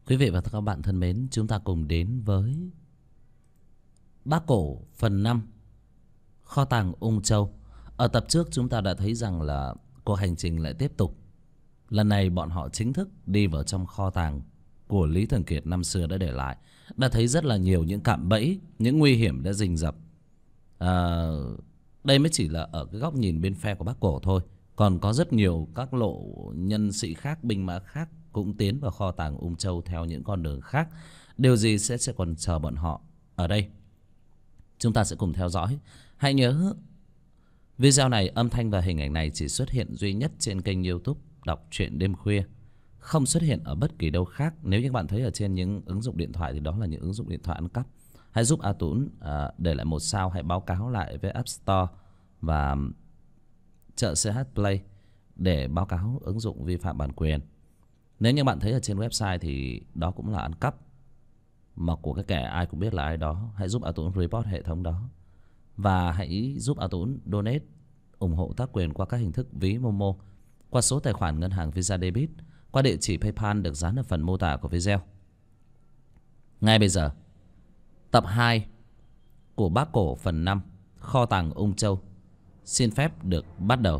Quý vị và các bạn thân mến, chúng ta cùng đến với Bác Cổ phần 5, Kho tàng Ung Châu. Ở tập trước chúng ta đã thấy rằng là cuộc hành trình lại tiếp tục. Lần này bọn họ chính thức đi vào trong kho tàng của Lý Thường Kiệt năm xưa đã để lại. Đã thấy rất là nhiều những cạm bẫy, những nguy hiểm đã rình rập. Đây mới chỉ là ở cái góc nhìn bên phe của Bác Cổ thôi. Còn có rất nhiều các lộ nhân sĩ khác, binh mã khác cũng tiến vào kho tàng Ung Châu theo những con đường khác. Điều gì sẽ còn chờ bọn họ ở đây? Chúng ta sẽ cùng theo dõi. Hãy nhớ video này, âm thanh và hình ảnh này chỉ xuất hiện duy nhất trên kênh YouTube Đọc Truyện Đêm Khuya, không xuất hiện ở bất kỳ đâu khác. Nếu như các bạn thấy ở trên những ứng dụng điện thoại thì đó là những ứng dụng điện thoại ăn cắp. Hãy giúp A Tún để lại một sao, hãy báo cáo lại với App Store và chợ CH Play để báo cáo ứng dụng vi phạm bản quyền. Nếu như bạn thấy ở trên website thì đó cũng là ăn cắp mà của cái kẻ ai cũng biết là ai đó. Hãy giúp A Tún report hệ thống đó. Và hãy giúp A Tún donate, ủng hộ tác quyền qua các hình thức ví Momo, qua số tài khoản ngân hàng Visa Debit, qua địa chỉ PayPal được dán ở phần mô tả của video. Ngay bây giờ, tập 2 của Bác Cổ phần 5, Kho tàng Ung Châu xin phép được bắt đầu.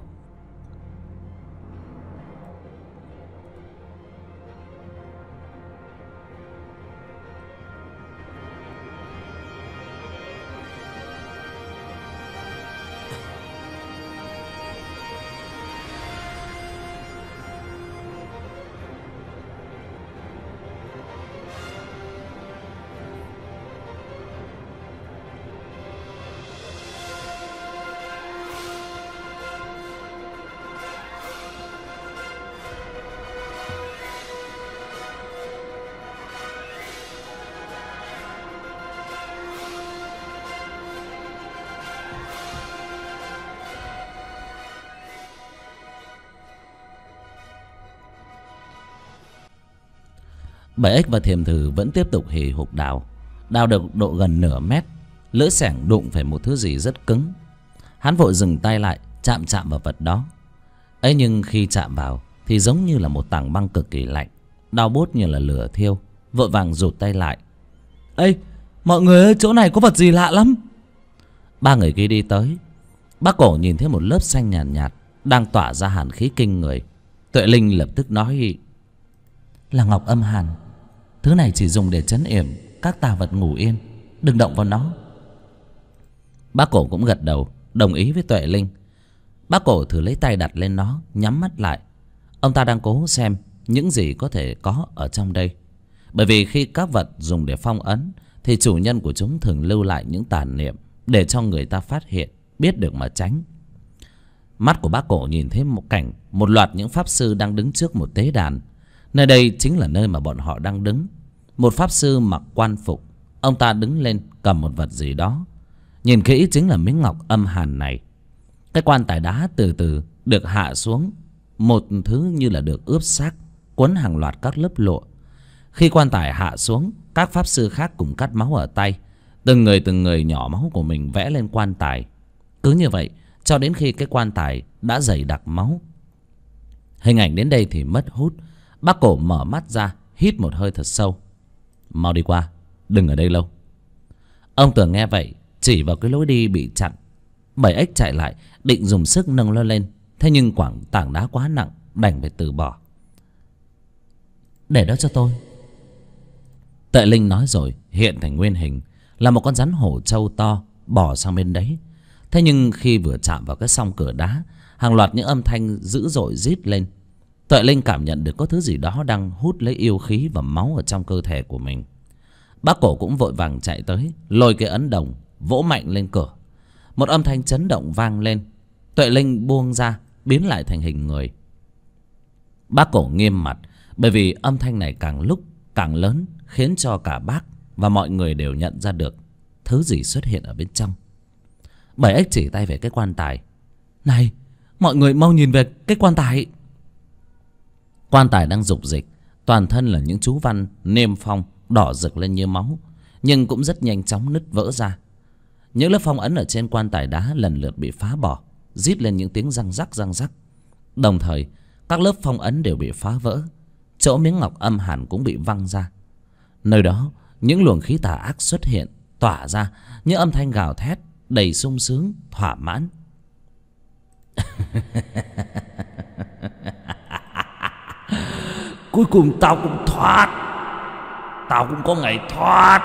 Bảy ếch và thiềm thử vẫn tiếp tục hì hục đào. Đào được độ gần nửa mét, lưỡi xẻng đụng phải một thứ gì rất cứng. Hắn vội dừng tay lại, chạm vào vật đó. Ấy nhưng khi chạm vào thì giống như là một tảng băng cực kỳ lạnh, đau buốt như là lửa thiêu. Vội vàng rụt tay lại. Ê, mọi người ơi, chỗ này có vật gì lạ lắm. Ba người kia đi tới. Bác Cổ nhìn thấy một lớp xanh nhàn nhạt, đang tỏa ra hàn khí kinh người. Tuệ Linh lập tức nói: là ngọc âm hàn. Thứ này chỉ dùng để trấn yểm các tà vật ngủ yên, đừng động vào nó. Bác Cổ cũng gật đầu đồng ý với Tuệ Linh. Bác Cổ thử lấy tay đặt lên nó, nhắm mắt lại. Ông ta đang cố xem những gì có thể có ở trong đây. Bởi vì khi các vật dùng để phong ấn thì chủ nhân của chúng thường lưu lại những tàn niệm để cho người ta phát hiện, biết được mà tránh. Mắt của Bác Cổ nhìn thấy một cảnh, một loạt những pháp sư đang đứng trước một tế đàn. Nơi đây chính là nơi mà bọn họ đang đứng. Một pháp sư mặc quan phục, ông ta đứng lên cầm một vật gì đó. Nhìn kỹ chính là miếng ngọc âm hàn này. Cái quan tài đá từ từ được hạ xuống, một thứ như là được ướp xác, quấn hàng loạt các lớp lụa. Khi quan tài hạ xuống, các pháp sư khác cùng cắt máu ở tay. Từng người nhỏ máu của mình vẽ lên quan tài. Cứ như vậy cho đến khi cái quan tài đã dày đặc máu. Hình ảnh đến đây thì mất hút. Bác Cổ mở mắt ra, hít một hơi thật sâu. Mau đi qua, đừng ở đây lâu. Ông Tường nghe vậy chỉ vào cái lối đi bị chặn. Bảy ếch chạy lại định dùng sức nâng nó lên, thế nhưng quảng tảng đá quá nặng, đành phải từ bỏ. Để đó cho tôi. Tuệ Linh nói rồi hiện thành nguyên hình là một con rắn hổ trâu to bò sang bên đấy. Thế nhưng khi vừa chạm vào cái song cửa đá, hàng loạt những âm thanh dữ dội rít lên. Tuệ Linh cảm nhận được có thứ gì đó đang hút lấy yêu khí và máu ở trong cơ thể của mình. Bác Cổ cũng vội vàng chạy tới, lôi cái ấn đồng vỗ mạnh lên cửa. Một âm thanh chấn động vang lên. Tuệ Linh buông ra, biến lại thành hình người. Bác Cổ nghiêm mặt, bởi vì âm thanh này càng lúc càng lớn, khiến cho cả bác và mọi người đều nhận ra được thứ gì xuất hiện ở bên trong. Bảy ếch chỉ tay về cái quan tài. Này, mọi người mau nhìn về cái quan tài. Quan tài đang rục rịch, toàn thân là những chú văn niêm phong đỏ rực lên như máu, nhưng cũng rất nhanh chóng nứt vỡ ra. Những lớp phong ấn ở trên quan tài đá lần lượt bị phá bỏ, rít lên những tiếng răng rắc răng rắc. Đồng thời các lớp phong ấn đều bị phá vỡ. Chỗ miếng ngọc âm hàn cũng bị văng ra, Nơi đó những luồng khí tà ác xuất hiện, tỏa ra những âm thanh gào thét đầy sung sướng thỏa mãn. Cuối cùng tao cũng thoát, tao cũng có ngày thoát.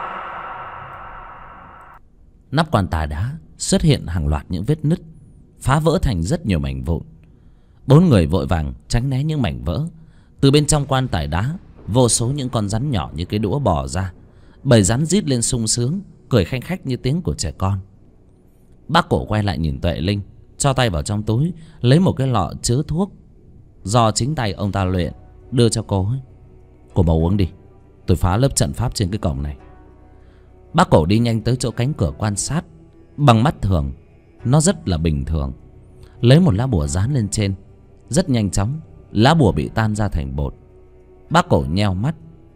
Nắp quan tài đá xuất hiện hàng loạt những vết nứt, phá vỡ thành rất nhiều mảnh vụn. 4 người vội vàng tránh né những mảnh vỡ. Từ bên trong quan tài đá, vô số những con rắn nhỏ như cái đũa bò ra. Bầy rắn rít lên sung sướng, cười khanh khách như tiếng của trẻ con. Bác Cổ quay lại nhìn Tuệ Linh, cho tay vào trong túi lấy một cái lọ chứa thuốc do chính tay ông ta luyện, đưa cho cô ấy. Cô mau uống đi, tôi phá lớp trận pháp trên cái cổng này. Bác Cổ đi nhanh tới chỗ cánh cửa quan sát. Bằng mắt thường, nó rất là bình thường. Lấy một lá bùa dán lên trên. Rất nhanh chóng, lá bùa bị tan ra thành bột. Bác Cổ nheo mắt.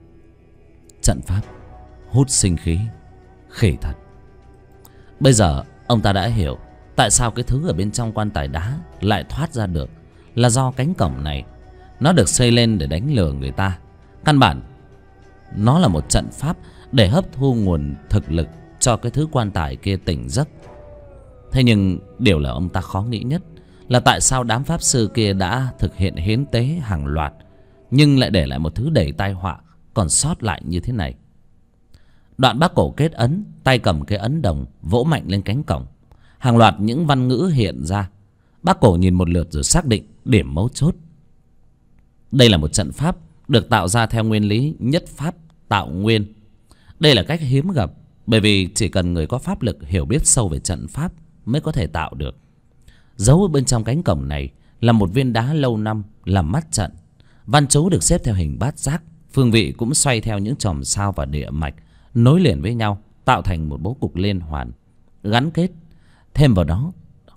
Trận pháp hút sinh khí, khỉ thật. Bây giờ ông ta đã hiểu tại sao cái thứ ở bên trong quan tài đá lại thoát ra được. Là do cánh cổng này nó được xây lên để đánh lừa người ta. Căn bản nó là một trận pháp để hấp thu nguồn thực lực cho cái thứ quan tài kia tỉnh giấc. Thế nhưng điều là ông ta khó nghĩ nhất là tại sao đám pháp sư kia đã thực hiện hiến tế hàng loạt, nhưng lại để lại một thứ đầy tai họa còn sót lại như thế này. Đoạn Bác Cổ kết ấn, tay cầm cái ấn đồng vỗ mạnh lên cánh cổng. Hàng loạt những văn ngữ hiện ra. Bác Cổ nhìn một lượt rồi xác định điểm mấu chốt. Đây là một trận pháp được tạo ra theo nguyên lý nhất pháp tạo nguyên. Đây là cách hiếm gặp, bởi vì chỉ cần người có pháp lực hiểu biết sâu về trận pháp mới có thể tạo được. Giấu ở bên trong cánh cổng này là một viên đá lâu năm làm mắt trận. Văn chú được xếp theo hình bát giác, phương vị cũng xoay theo những chòm sao và địa mạch nối liền với nhau, tạo thành một bố cục liên hoàn gắn kết. Thêm vào đó,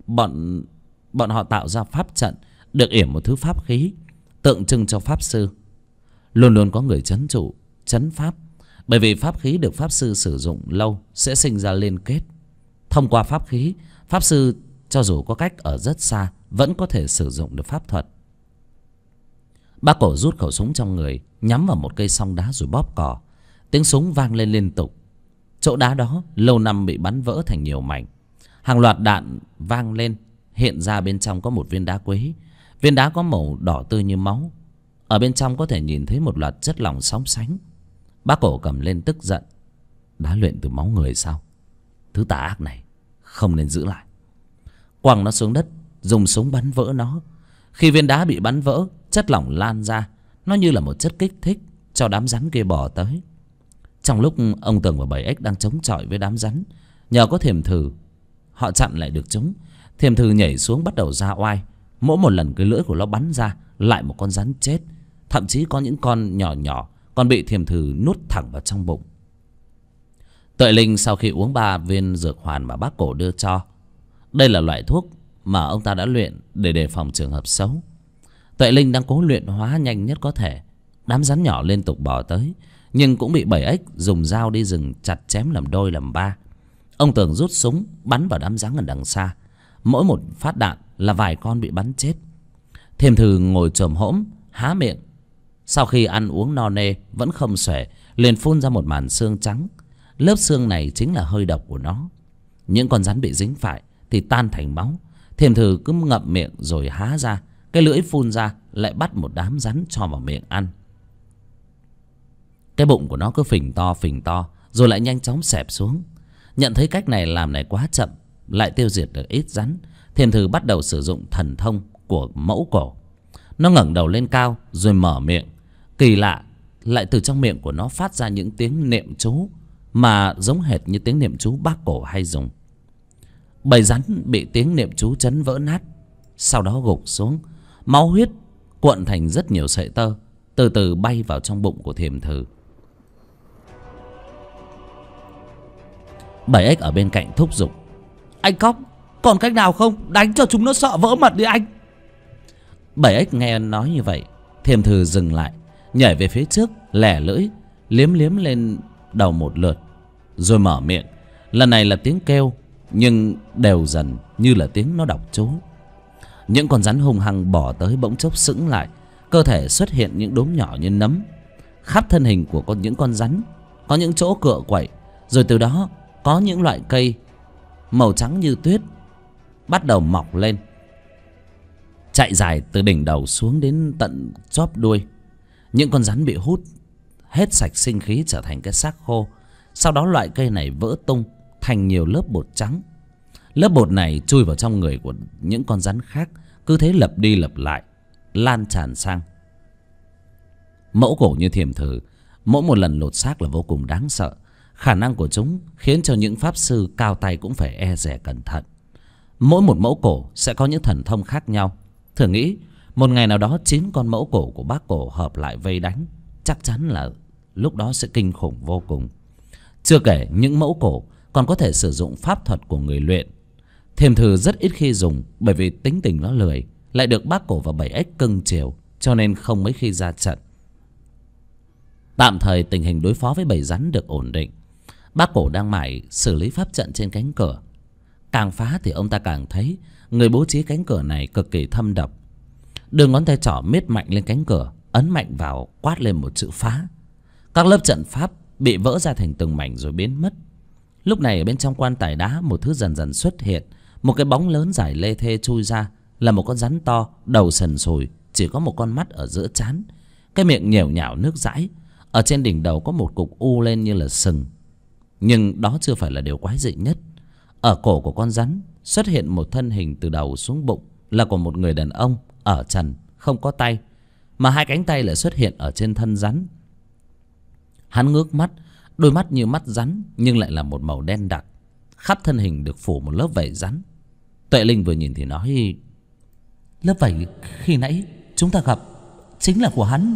bọn họ tạo ra pháp trận được yểm một thứ pháp khí tượng trưng cho pháp sư. Luôn luôn có người trấn trụ, trấn pháp, bởi vì pháp khí được pháp sư sử dụng lâu sẽ sinh ra liên kết. Thông qua pháp khí, pháp sư cho dù có cách ở rất xa vẫn có thể sử dụng được pháp thuật. Bác Cổ rút khẩu súng trong người, nhắm vào một cây song đá rồi bóp cò. Tiếng súng vang lên liên tục. Chỗ đá đó lâu năm bị bắn vỡ thành nhiều mảnh. Hàng loạt đạn vang lên, hiện ra bên trong có một viên đá quế. Viên đá có màu đỏ tươi như máu. Ở bên trong có thể nhìn thấy một loạt chất lỏng sóng sánh. Bác Cổ cầm lên tức giận. Đá luyện từ máu người sao? Thứ tà ác này không nên giữ lại. Quăng nó xuống đất, dùng súng bắn vỡ nó. Khi viên đá bị bắn vỡ, chất lỏng lan ra. Nó như là một chất kích thích cho đám rắn kia bò tới. Trong lúc ông Tường và 7X đang chống chọi với đám rắn, nhờ có Thiềm Thử, họ chặn lại được chúng. Thiềm Thử nhảy xuống bắt đầu ra oai. Mỗi một lần cái lưỡi của nó bắn ra lại một con rắn chết. Thậm chí có những con nhỏ nhỏ còn bị Thiềm Thử nuốt thẳng vào trong bụng. Tuệ Linh sau khi uống 3 viên dược hoàn mà Bác Cổ đưa cho, đây là loại thuốc mà ông ta đã luyện để đề phòng trường hợp xấu. Tuệ Linh đang cố luyện hóa nhanh nhất có thể. Đám rắn nhỏ liên tục bò tới, nhưng cũng bị 7X dùng dao đi rừng chặt chém làm đôi làm ba. Ông Tường rút súng bắn vào đám rắn ở đằng xa. Mỗi một phát đạn là vài con bị bắn chết. Thiềm Thử ngồi chồm hổm há miệng. Sau khi ăn uống no nê vẫn không xuể, liền phun ra một màn xương trắng. Lớp xương này chính là hơi độc của nó. Những con rắn bị dính phải thì tan thành máu. Thiềm Thử cứ ngậm miệng rồi há ra, cái lưỡi phun ra lại bắt một đám rắn cho vào miệng ăn. Cái bụng của nó cứ phình to rồi lại nhanh chóng xẹp xuống. Nhận thấy cách này làm này quá chậm, lại tiêu diệt được ít rắn, Thiềm Thử bắt đầu sử dụng thần thông của mẫu cổ. Nó ngẩng đầu lên cao rồi mở miệng. Kỳ lạ, lại từ trong miệng của nó phát ra những tiếng niệm chú mà giống hệt như tiếng niệm chú Bác Cổ hay dùng. Bầy rắn bị tiếng niệm chú chấn vỡ nát, sau đó gục xuống. Máu huyết cuộn thành rất nhiều sợi tơ, từ từ bay vào trong bụng của Thiềm Thử. 7X ở bên cạnh thúc giục. Anh Cóc, còn cách nào không? Đánh cho chúng nó sợ vỡ mật đi anh. 7X nghe nói như vậy, Thiềm Thử dừng lại, nhảy về phía trước, lẻ lưỡi liếm liếm lên đầu một lượt, rồi mở miệng. Lần này là tiếng kêu, nhưng đều dần như là tiếng nó đọc chú. Những con rắn hung hăng bỏ tới bỗng chốc sững lại, cơ thể xuất hiện những đốm nhỏ như nấm. Khắp thân hình của những con rắn có những chỗ cựa quậy, rồi từ đó có những loại cây màu trắng như tuyết bắt đầu mọc lên, chạy dài từ đỉnh đầu xuống đến tận chóp đuôi. Những con rắn bị hút hết sạch sinh khí trở thành cái xác khô. Sau đó loại cây này vỡ tung thành nhiều lớp bột trắng. Lớp bột này chui vào trong người của những con rắn khác, cứ thế lặp đi lặp lại, lan tràn sang. Mẫu cổ như thiềm thử, mỗi một lần lột xác là vô cùng đáng sợ. Khả năng của chúng khiến cho những pháp sư cao tay cũng phải e dè cẩn thận. Mỗi một mẫu cổ sẽ có những thần thông khác nhau. Thử nghĩ một ngày nào đó 9 con mẫu cổ của bác cổ hợp lại vây đánh, chắc chắn là lúc đó sẽ kinh khủng vô cùng. Chưa kể những mẫu cổ còn có thể sử dụng pháp thuật của người luyện. Thiềm thử rất ít khi dùng, bởi vì tính tình nó lười, lại được bác cổ và 7X cưng chiều, cho nên không mấy khi ra trận. Tạm thời tình hình đối phó với bầy rắn được ổn định. Bác cổ đang mải xử lý pháp trận trên cánh cửa. Càng phá thì ông ta càng thấy người bố trí cánh cửa này cực kỳ thâm độc. Đưa ngón tay trỏ miết mạnh lên cánh cửa, ấn mạnh vào, quát lên một chữ phá. Các lớp trận pháp bị vỡ ra thành từng mảnh rồi biến mất. Lúc này ở bên trong quan tài đá, một thứ dần dần xuất hiện. Một cái bóng lớn dài lê thê chui ra, là một con rắn to, đầu sần sùi, chỉ có một con mắt ở giữa trán, cái miệng nhểu nhảo nước dãi. Ở trên đỉnh đầu có một cục u lên như là sừng. Nhưng đó chưa phải là điều quái dị nhất. Ở cổ của con rắn xuất hiện một thân hình từ đầu xuống bụng là của một người đàn ông ở trần, không có tay, mà hai cánh tay lại xuất hiện ở trên thân rắn. Hắn ngước mắt, đôi mắt như mắt rắn nhưng lại là một màu đen đặc. Khắp thân hình được phủ một lớp vảy rắn. Tuệ Linh vừa nhìn thì nói: lớp vảy khi nãy chúng ta gặp chính là của hắn.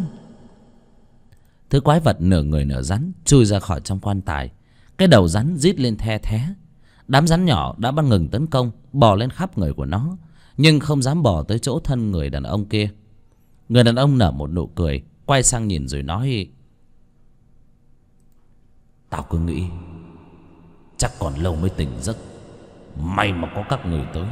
Thứ quái vật nửa người nửa rắn chui ra khỏi trong quan tài. Cái đầu rắn rít lên the thé. Đám rắn nhỏ đã bắt ngừng tấn công, bò lên khắp người của nó, nhưng không dám bò tới chỗ thân người đàn ông kia. Người đàn ông nở một nụ cười, quay sang nhìn rồi nói: tao cứ nghĩ chắc còn lâu mới tỉnh giấc, may mà có các người tới.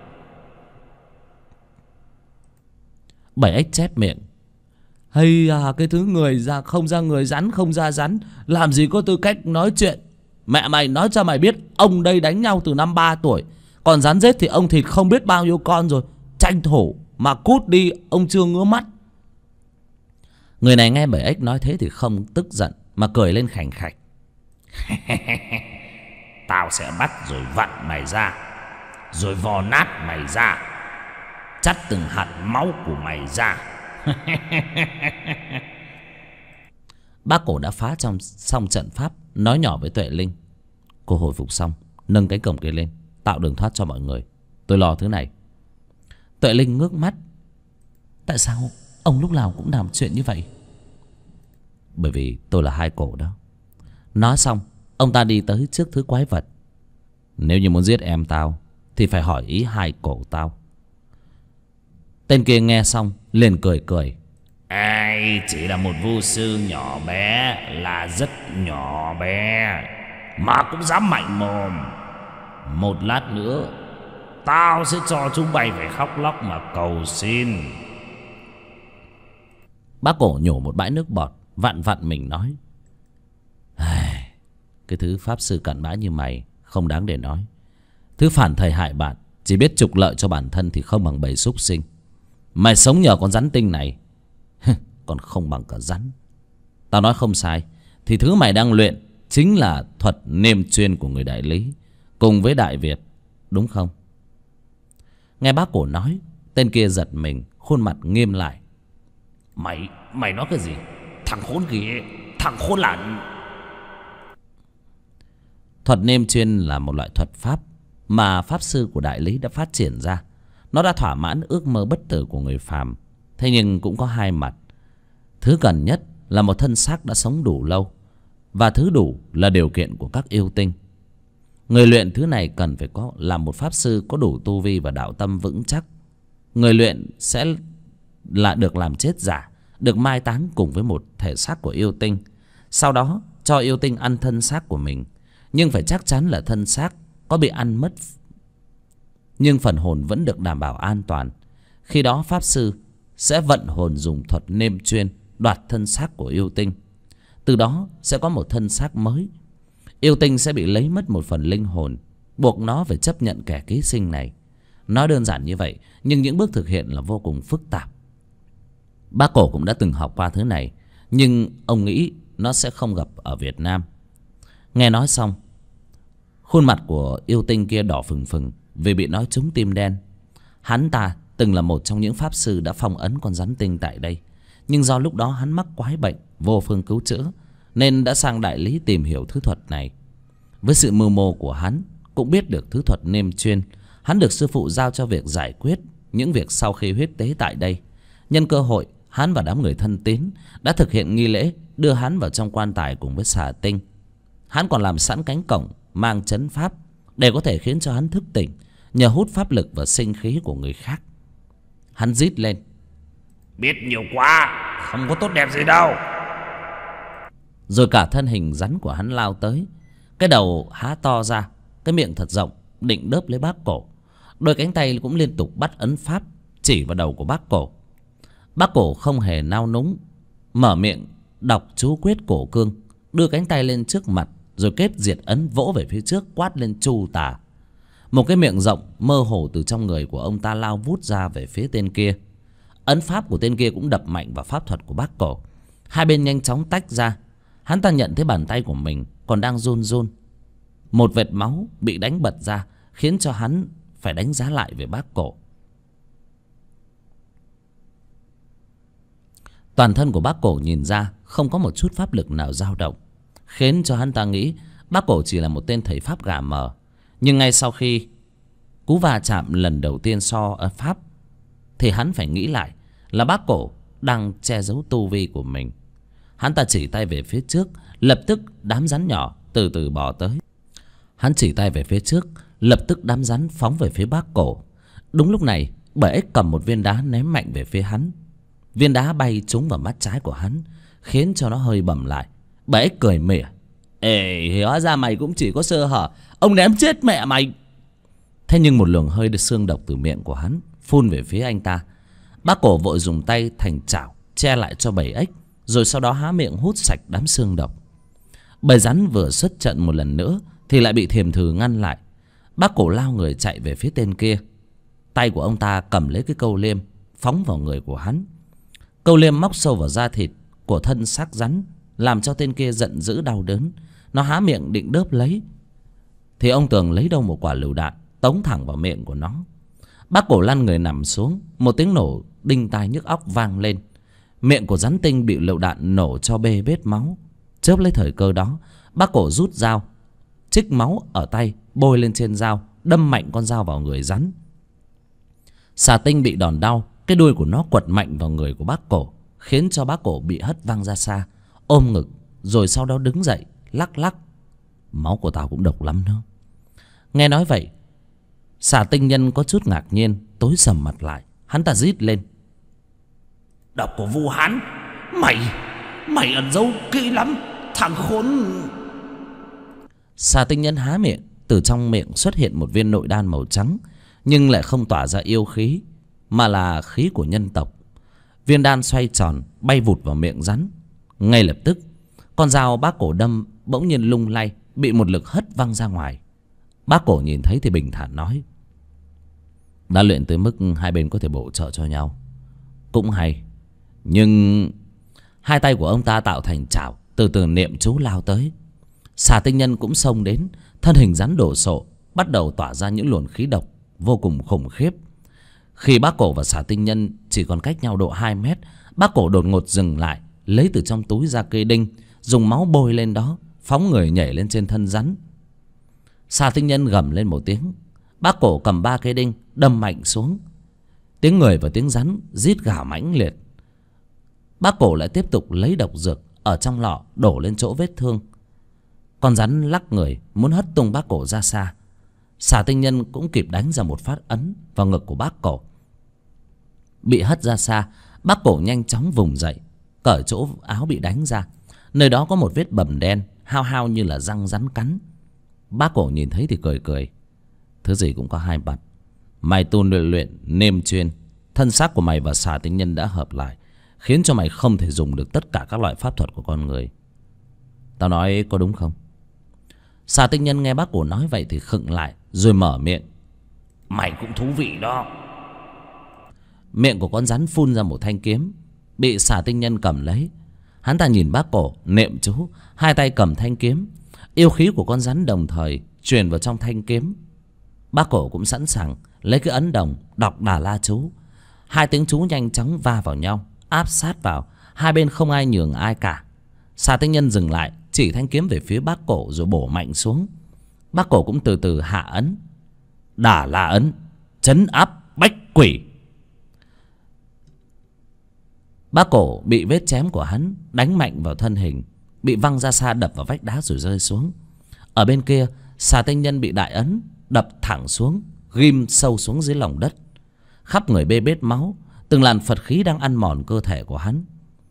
7X chép miệng: hay à, cái thứ người ra không ra người, rắn không ra rắn, làm gì có tư cách nói chuyện. Mẹ mày nói cho mày biết, ông đây đánh nhau từ năm 3 tuổi, còn rắn rết thì ông thịt không biết bao nhiêu con rồi. Tranh thủ mà cút đi, ông chưa ngứa mắt. Người này nghe 7X nói thế thì không tức giận, mà cười lên khành khạch: tao sẽ bắt rồi vặn mày ra, rồi vò nát mày ra, chắt từng hạt máu của mày ra. Bác cổ đã phá xong trận pháp, nói nhỏ với Tuệ Linh. Cô hồi phục xong, nâng cái cổng kia lên, tạo đường thoát cho mọi người. Tôi lo thứ này. Tuệ Linh ngước mắt: tại sao ông lúc nào cũng làm chuyện như vậy? Bởi vì tôi là hai cổ đó. Nói xong, ông ta đi tới trước thứ quái vật. Nếu như muốn giết em tao thì phải hỏi ý hai cổ tao. Tên kia nghe xong liền cười cười: ai chỉ là một vu sư nhỏ bé, là rất nhỏ bé, mà cũng dám mạnh mồm. Một lát nữa tao sẽ cho chúng bay phải khóc lóc mà cầu xin. Bác cổ nhổ một bãi nước bọt, vặn vặn mình nói: cái thứ pháp sư cặn bã như mày không đáng để nói. Thứ phản thầy hại bạn, chỉ biết trục lợi cho bản thân thì không bằng bầy súc sinh. Mày sống nhờ con rắn tinh này còn không bằng cả rắn. Tao nói không sai thì thứ mày đang luyện chính là thuật nêm chuyên của người Đại Lý cùng với Đại Việt, đúng không? Nghe bác cổ nói, tên kia giật mình, khuôn mặt nghiêm lại. Mày nói cái gì? Thằng khốn ghê, thằng khốn nạn. Thuật nêm chuyên là một loại thuật pháp mà pháp sư của Đại Lý đã phát triển ra. Nó đã thỏa mãn ước mơ bất tử của người phàm. Thế nhưng cũng có hai mặt. Thứ cần nhất là một thân xác đã sống đủ lâu, và thứ đủ là điều kiện của các yêu tinh. Người luyện thứ này cần phải có là một pháp sư có đủ tu vi và đạo tâm vững chắc. Người luyện sẽ là được làm chết giả, được mai táng cùng với một thể xác của yêu tinh. Sau đó cho yêu tinh ăn thân xác của mình. Nhưng phải chắc chắn là thân xác có bị ăn mất, nhưng phần hồn vẫn được đảm bảo an toàn. Khi đó pháp sư sẽ vận hồn dùng thuật nêm chuyên đoạt thân xác của yêu tinh. Từ đó sẽ có một thân xác mới. Yêu tinh sẽ bị lấy mất một phần linh hồn, buộc nó phải chấp nhận kẻ ký sinh này. Nói đơn giản như vậy, nhưng những bước thực hiện là vô cùng phức tạp. Bác Cổ cũng đã từng học qua thứ này, nhưng ông nghĩ nó sẽ không gặp ở Việt Nam. Nghe nói xong, khuôn mặt của yêu tinh kia đỏ phừng phừng vì bị nói trúng tim đen. Hắn ta từng là một trong những pháp sư đã phong ấn con rắn tinh tại đây, nhưng do lúc đó hắn mắc quái bệnh vô phương cứu chữa, nên đã sang đại lý tìm hiểu thứ thuật này. Với sự mưu mô của hắn, cũng biết được thứ thuật nêm chuyên, hắn được sư phụ giao cho việc giải quyết những việc sau khi huyết tế tại đây. Nhân cơ hội, hắn và đám người thân tín đã thực hiện nghi lễ đưa hắn vào trong quan tài cùng với xà tinh. Hắn còn làm sẵn cánh cổng mang trấn pháp để có thể khiến cho hắn thức tỉnh, nhờ hút pháp lực và sinh khí của người khác. Hắn rít lên: biết nhiều quá, không có tốt đẹp gì đâu. Rồi cả thân hình rắn của hắn lao tới. Cái đầu há to ra, cái miệng thật rộng, định đớp lấy Bác Cổ. Đôi cánh tay cũng liên tục bắt ấn pháp chỉ vào đầu của Bác Cổ. Bác Cổ không hề nao núng, mở miệng đọc chú quyết cổ cương, đưa cánh tay lên trước mặt, rồi kết diệt ấn vỗ về phía trước, quát lên chu tả. Một cái miệng rộng mơ hồ từ trong người của ông ta lao vút ra về phía tên kia. Ấn pháp của tên kia cũng đập mạnh vào pháp thuật của Bác Cổ. Hai bên nhanh chóng tách ra. Hắn ta nhận thấy bàn tay của mình còn đang run run. Một vệt máu bị đánh bật ra, khiến cho hắn phải đánh giá lại về Bác Cổ. Toàn thân của Bác Cổ nhìn ra không có một chút pháp lực nào dao động, khiến cho hắn ta nghĩ Bác Cổ chỉ là một tên thầy pháp gà mờ. Nhưng ngay sau khi cú va chạm lần đầu tiên ở pháp, thì hắn phải nghĩ lại là Bác Cổ đang che giấu tu vi của mình. Hắn ta chỉ tay về phía trước, lập tức đám rắn nhỏ từ từ bò tới. Hắn chỉ tay về phía trước, lập tức đám rắn phóng về phía Bác Cổ. Đúng lúc này, bảy ếch cầm một viên đá ném mạnh về phía hắn. Viên đá bay trúng vào mắt trái của hắn, khiến cho nó hơi bầm lại. Bảy ếch cười mỉa: ê, hóa ra mày cũng chỉ có sơ hở, ông ném chết mẹ mày. Thế nhưng một luồng hơi xương độc từ miệng của hắn phun về phía anh ta. Bác Cổ vội dùng tay thành chảo che lại cho bầy ếch, rồi sau đó há miệng hút sạch đám xương độc. Bầy rắn vừa xuất trận một lần nữa thì lại bị Thiềm Thử ngăn lại. Bác Cổ lao người chạy về phía tên kia. Tay của ông ta cầm lấy cái câu liêm phóng vào người của hắn. Câu liêm móc sâu vào da thịt của thân xác rắn, làm cho tên kia giận dữ đau đớn. Nó há miệng định đớp lấy, thì ông Tường lấy đâu một quả lựu đạn tống thẳng vào miệng của nó. Bác Cổ lăn người nằm xuống. Một tiếng nổ đinh tai nhức óc vang lên. Miệng của rắn tinh bị lựu đạn nổ cho bê bết máu. Chớp lấy thời cơ đó, Bác Cổ rút dao, trích máu ở tay bôi lên trên dao, đâm mạnh con dao vào người rắn. Xà tinh bị đòn đau, cái đuôi của nó quật mạnh vào người của Bác Cổ, khiến cho Bác Cổ bị hất văng ra xa, ôm ngực, rồi sau đó đứng dậy lắc lắc: máu của tao cũng độc lắm đó. Nghe nói vậy, Xà tinh nhân có chút ngạc nhiên, tối sầm mặt lại. Hắn ta rít lên: độc của Vu Hán, mày ẩn giấu kỹ lắm, thằng khốn. Xà tinh nhân há miệng, từ trong miệng xuất hiện một viên nội đan màu trắng, nhưng lại không tỏa ra yêu khí, mà là khí của nhân tộc. Viên đan xoay tròn bay vụt vào miệng rắn. Ngay lập tức, con dao Bác Cổ đâm bỗng nhiên lung lay, bị một lực hất văng ra ngoài. Bác Cổ nhìn thấy thì bình thản nói: đã luyện tới mức hai bên có thể bổ trợ cho nhau, cũng hay. Nhưng hai tay của ông ta tạo thành chảo, từ từ niệm chú lao tới. Xà tinh nhân cũng xông đến. Thân hình rắn đổ sộ, bắt đầu tỏa ra những luồng khí độc vô cùng khủng khiếp. Khi Bác Cổ và Xà tinh nhân chỉ còn cách nhau độ 2 mét, Bác Cổ đột ngột dừng lại, lấy từ trong túi ra cây đinh, dùng máu bôi lên đó, phóng người nhảy lên trên thân rắn. Xà tinh nhân gầm lên một tiếng. Bác Cổ cầm 3 cây đinh đâm mạnh xuống. Tiếng người và tiếng rắn rít gào mãnh liệt. Bác Cổ lại tiếp tục lấy độc dược ở trong lọ đổ lên chỗ vết thương. Con rắn lắc người muốn hất tung Bác Cổ ra xa. Xà tinh nhân cũng kịp đánh ra một phát ấn vào ngực của Bác Cổ. Bị hất ra xa, Bác Cổ nhanh chóng vùng dậy, cởi chỗ áo bị đánh ra. Nơi đó có một vết bầm đen hao hao như là răng rắn cắn. Bác Cổ nhìn thấy thì cười cười: thứ gì cũng có hai mặt. Mày tu luyện nêm chuyên, thân xác của mày và Xà tinh nhân đã hợp lại. khiến cho mày không thể dùng được tất cả các loại pháp thuật của con người. Tao nói có đúng không? Xà tinh nhân nghe bác cổ nói vậy thì khựng lại, rồi mở miệng. Mày cũng thú vị đó. Miệng của con rắn phun ra một thanh kiếm, bị xà tinh nhân cầm lấy. Hắn ta nhìn bác cổ, niệm chú, hai tay cầm thanh kiếm. Yêu khí của con rắn đồng thời truyền vào trong thanh kiếm. Bác cổ cũng sẵn sàng lấy cái ấn đồng đọc Đà La chú. Hai tiếng chú nhanh chóng va vào nhau, áp sát vào. Hai bên không ai nhường ai cả. Xà tinh nhân dừng lại, chỉ thanh kiếm về phía bác cổ rồi bổ mạnh xuống. Bác cổ cũng từ từ hạ ấn. Đà La ấn, trấn áp bách quỷ. Bác cổ bị vết chém của hắn đánh mạnh vào thân hình, bị văng ra xa, đập vào vách đá rồi rơi xuống. Ở bên kia, xà tinh nhân bị đại ấn đập thẳng xuống, ghim sâu xuống dưới lòng đất. Khắp người bê bết máu, từng làn Phật khí đang ăn mòn cơ thể của hắn.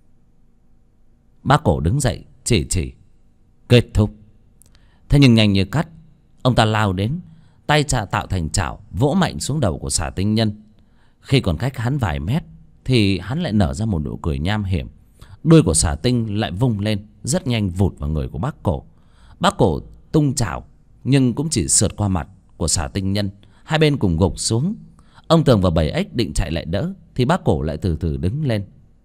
Bác cổ đứng dậy chỉ kết thúc. Thế nhưng nhanh như cắt, ông ta lao đến, tay tạo thành chảo vỗ mạnh xuống đầu của xà tinh nhân. Khi còn cách hắn vài mét thì hắn lại nở ra một nụ cười nham hiểm. Đuôi của xà tinh lại vung lên, rất nhanh vụt vào người của bác cổ. Bác cổ tung chảo nhưng cũng chỉ sượt qua mặt của xà tinh nhân. Hai bên cùng gục xuống. Ông Tường và Bảy Ếch định chạy lại đỡ thì bác cổ lại từ từ đứng lên.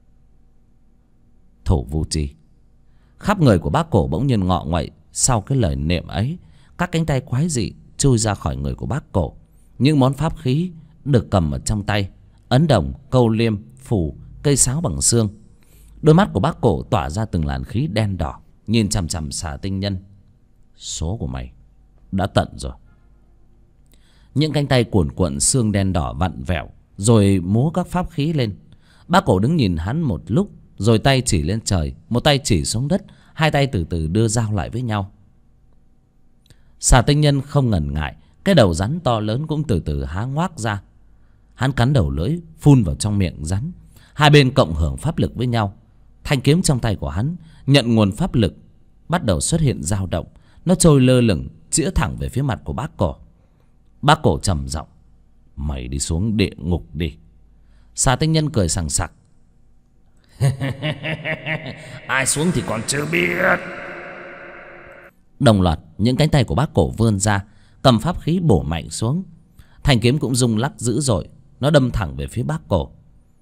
Thổ Vu Chi. Khắp người của bác cổ bỗng nhiên ngọ nguậy. Sau cái lời niệm ấy, các cánh tay quái dị chui ra khỏi người của bác cổ. Những món pháp khí được cầm ở trong tay: ấn đồng, câu liêm, phù, cây sáo bằng xương. Đôi mắt của bác cổ tỏa ra từng làn khí đen đỏ, nhìn chằm chằm xà tinh nhân. Số của mày đã tận rồi. Những cánh tay cuồn cuộn xương đen đỏ vặn vẹo, rồi múa các pháp khí lên. Bác cổ đứng nhìn hắn một lúc, rồi tay chỉ lên trời, một tay chỉ xuống đất. Hai tay từ từ đưa dao lại với nhau. Xà tinh nhân không ngần ngại, cái đầu rắn to lớn cũng từ từ há ngoác ra. Hắn cắn đầu lưỡi, phun vào trong miệng rắn. Hai bên cộng hưởng pháp lực với nhau. Thanh kiếm trong tay của hắn nhận nguồn pháp lực, bắt đầu xuất hiện dao động. Nó trôi lơ lửng, chĩa thẳng về phía mặt của bác cổ. Bác cổ trầm giọng: mày đi xuống địa ngục đi. Xà tinh nhân cười sằng sặc: ai xuống thì còn chưa biết. Đồng loạt những cánh tay của bác cổ vươn ra, cầm pháp khí bổ mạnh xuống. Thanh kiếm cũng rung lắc dữ dội, nó đâm thẳng về phía bác cổ.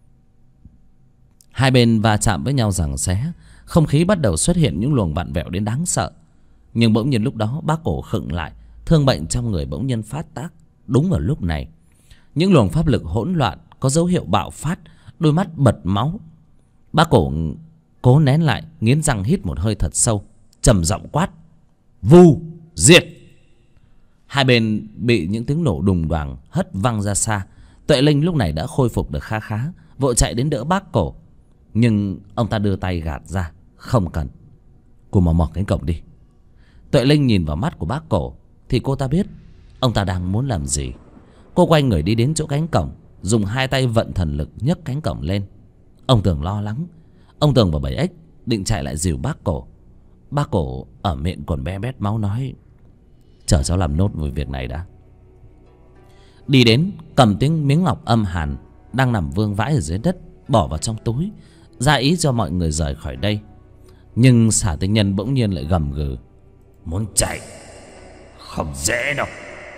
Hai bên va chạm với nhau giằng xé, không khí bắt đầu xuất hiện những luồng vặn vẹo đến đáng sợ. Nhưng bỗng nhiên lúc đó bác cổ khựng lại, thương bệnh trong người bỗng nhiên phát tác. Đúng vào lúc này, những luồng pháp lực hỗn loạn có dấu hiệu bạo phát, đôi mắt bật máu. Bác cổ cố nén lại, nghiến răng hít một hơi thật sâu, trầm giọng quát: Vu diệt! Hai bên bị những tiếng nổ đùng đoàng hất văng ra xa. Tuệ Linh lúc này đã khôi phục được khá khá, vội chạy đến đỡ bác cổ. Nhưng ông ta đưa tay gạt ra: không cần, cô mở cánh cổng đi. Tuệ Linh nhìn vào mắt của bác cổ thì cô ta biết ông ta đang muốn làm gì. Cô quay người đi đến chỗ cánh cổng, dùng hai tay vận thần lực nhấc cánh cổng lên. Ông Tường lo lắng. Ông Tường và Bảy Ếch định chạy lại dìu bác cổ. Bác cổ ở miệng còn be bét máu nói: chờ cháu làm nốt về việc này đã. Đi đến, cầm tiếng miếng ngọc âm hàn đang nằm vương vãi ở dưới đất, bỏ vào trong túi, ra ý cho mọi người rời khỏi đây. Nhưng xà tinh nhân bỗng nhiên lại gầm gừ: muốn chạy không dễ đâu.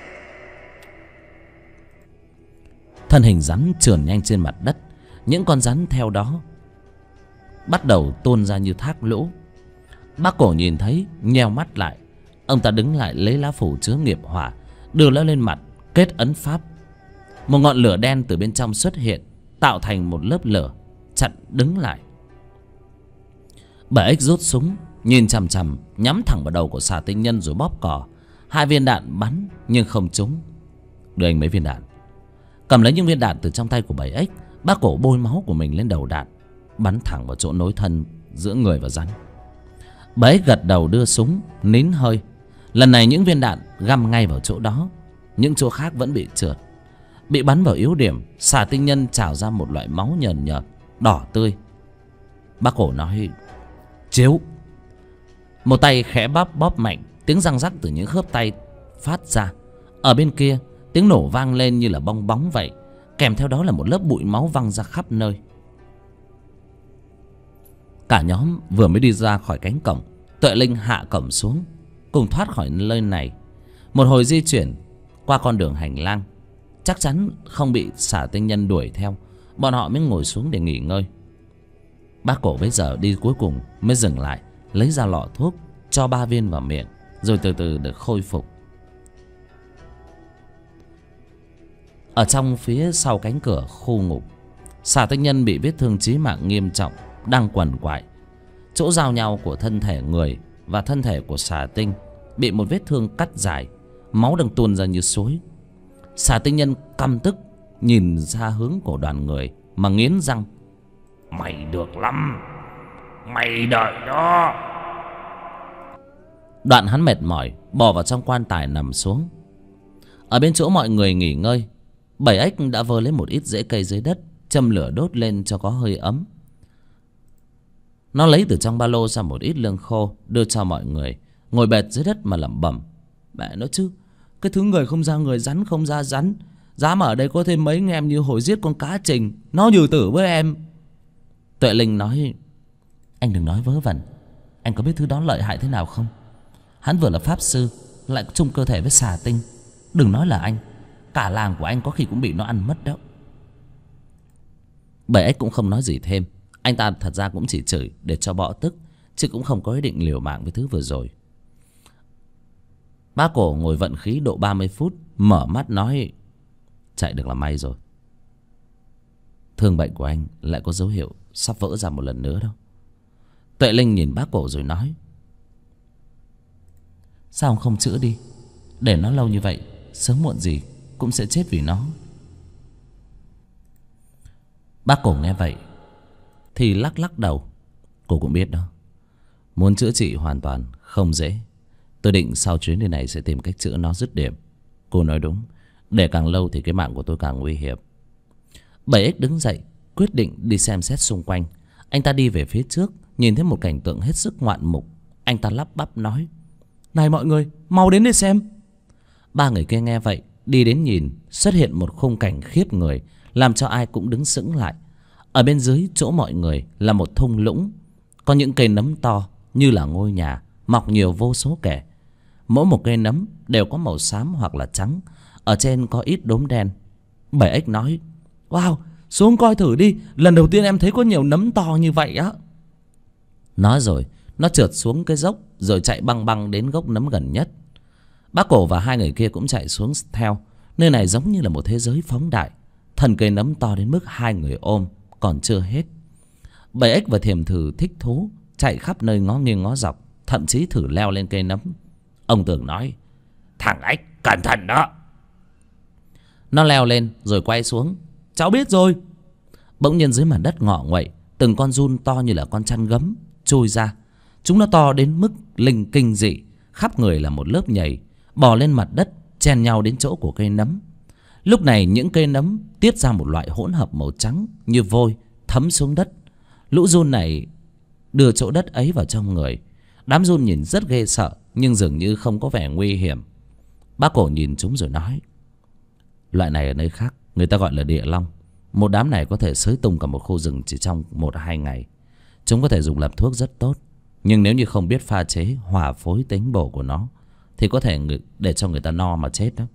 Thân hình rắn trườn nhanh trên mặt đất. Những con rắn theo đó bắt đầu tuôn ra như thác lũ. Bác cổ nhìn thấy, nheo mắt lại. Ông ta đứng lại lấy lá phủ chứa nghiệp hỏa, đưa nó lên mặt, kết ấn pháp. Một ngọn lửa đen từ bên trong xuất hiện, tạo thành một lớp lửa chặn đứng lại. Bảy Ếch rút súng, nhìn chằm chằm, nhắm thẳng vào đầu của xà tinh nhân rồi bóp cò. 2 viên đạn bắn nhưng không trúng. Đưa anh mấy viên đạn. Cầm lấy những viên đạn từ trong tay của Bảy Ếch, bác cổ bôi máu của mình lên đầu đạn, bắn thẳng vào chỗ nối thân giữa người và rắn. Bảy Ếch gật đầu đưa súng, nín hơi. Lần này những viên đạn găm ngay vào chỗ đó, những chỗ khác vẫn bị trượt. Bị bắn vào yếu điểm, xà tinh nhân trào ra một loại máu nhờn nhợt, đỏ tươi. Bác cổ nói: chiếu. Một tay khẽ bóp mạnh, tiếng răng rắc từ những khớp tay phát ra. Ở bên kia, tiếng nổ vang lên như là bong bóng vậy, kèm theo đó là một lớp bụi máu văng ra khắp nơi. Cả nhóm vừa mới đi ra khỏi cánh cổng, Tuệ Linh hạ cổng xuống, cùng thoát khỏi nơi này. Một hồi di chuyển qua con đường hành lang, chắc chắn không bị Xà Tinh Nhân đuổi theo, bọn họ mới ngồi xuống để nghỉ ngơi. Bác Cổ bây giờ đi cuối cùng mới dừng lại, lấy ra lọ thuốc, cho 3 viên vào miệng, rồi từ từ được khôi phục. Ở trong phía sau cánh cửa khu ngục, Xà Tinh Nhân bị vết thương chí mạng nghiêm trọng, đang quằn quại. Chỗ giao nhau của thân thể người và thân thể của Xà Tinh bị một vết thương cắt dài, máu đang tuôn ra như suối. Xà Tinh Nhân căm tức nhìn ra hướng của đoàn người mà nghiến răng. Mày được lắm, mày đợi đó. Đoạn hắn mệt mỏi bò vào trong quan tài nằm xuống. Ở bên chỗ mọi người nghỉ ngơi, Bảy Ếch đã vơ lấy một ít rễ cây dưới đất, châm lửa đốt lên cho có hơi ấm. Nó lấy từ trong ba lô ra một ít lương khô, đưa cho mọi người, ngồi bệt dưới đất mà lẩm bẩm. Mẹ nó chứ, cái thứ người không ra người, rắn không ra rắn, dám ở đây có thêm mấy anh em như hồi giết con cá trình, nó nhừ tử với em. Tuệ Linh nói. Anh đừng nói vớ vẩn. Anh có biết thứ đó lợi hại thế nào không? Hắn vừa là pháp sư, lại chung cơ thể với Xà Tinh. Đừng nói là anh, cả làng của anh có khi cũng bị nó ăn mất đó. Bảy Ếch cũng không nói gì thêm. Anh ta thật ra cũng chỉ chửi để cho bõ tức, chứ cũng không có ý định liều mạng với thứ vừa rồi. Bác Cổ ngồi vận khí độ 30 phút, mở mắt nói. Chạy được là may rồi. Thương bệnh của anh lại có dấu hiệu sắp vỡ ra một lần nữa đâu. Tuệ Linh nhìn bác Cổ rồi nói. Sao ông không chữa đi? Để nó lâu như vậy, sớm muộn gì cũng sẽ chết vì nó. Bác Cổ nghe vậy thì lắc lắc đầu. Cô cũng biết đó, muốn chữa trị hoàn toàn không dễ. Tôi định sau chuyến đi này sẽ tìm cách chữa nó dứt điểm. Cô nói đúng, để càng lâu thì cái mạng của tôi càng nguy hiểm. Bảy Ếch đứng dậy, quyết định đi xem xét xung quanh. Anh ta đi về phía trước, nhìn thấy một cảnh tượng hết sức ngoạn mục. Anh ta lắp bắp nói. Này mọi người, mau đến đây xem. 3 người kia nghe vậy, đi đến nhìn. Xuất hiện một khung cảnh khiếp người, làm cho ai cũng đứng sững lại. Ở bên dưới chỗ mọi người là một thung lũng, có những cây nấm to như là ngôi nhà, mọc nhiều vô số kẻ. Mỗi một cây nấm đều có màu xám hoặc là trắng, ở trên có ít đốm đen. Bảy Ếch nói. Wow, xuống coi thử đi, lần đầu tiên em thấy có nhiều nấm to như vậy á. Nói rồi nó trượt xuống cái dốc, rồi chạy băng băng đến gốc nấm gần nhất. Bác Cổ và 2 người kia cũng chạy xuống theo. Nơi này giống như là một thế giới phóng đại. Thân cây nấm to đến mức 2 người ôm còn chưa hết. Bảy Ếch và Thiềm Thử thích thú chạy khắp nơi ngó nghiêng ngó dọc, thậm chí thử leo lên cây nấm. Ông Tưởng nói. Thằng Ếch cẩn thận đó. Nó leo lên rồi quay xuống. Cháu biết rồi. Bỗng nhiên dưới mặt đất ngọ nguậy, từng con giun to như là con chăn gấm trôi ra. Chúng nó to đến mức linh kinh dị, khắp người là một lớp nhầy, bò lên mặt đất, chen nhau đến chỗ của cây nấm. Lúc này những cây nấm tiết ra một loại hỗn hợp màu trắng như vôi, thấm xuống đất. Lũ giun này đưa chỗ đất ấy vào trong người. Đám giun nhìn rất ghê sợ, nhưng dường như không có vẻ nguy hiểm. Bác Cổ nhìn chúng rồi nói. Loại này ở nơi khác người ta gọi là địa long. Một đám này có thể xới tung cả một khu rừng chỉ trong 1-2 ngày. Chúng có thể dùng làm thuốc rất tốt, nhưng nếu như không biết pha chế, hòa phối tính bổ của nó thì có thể để cho người ta no mà chết đó.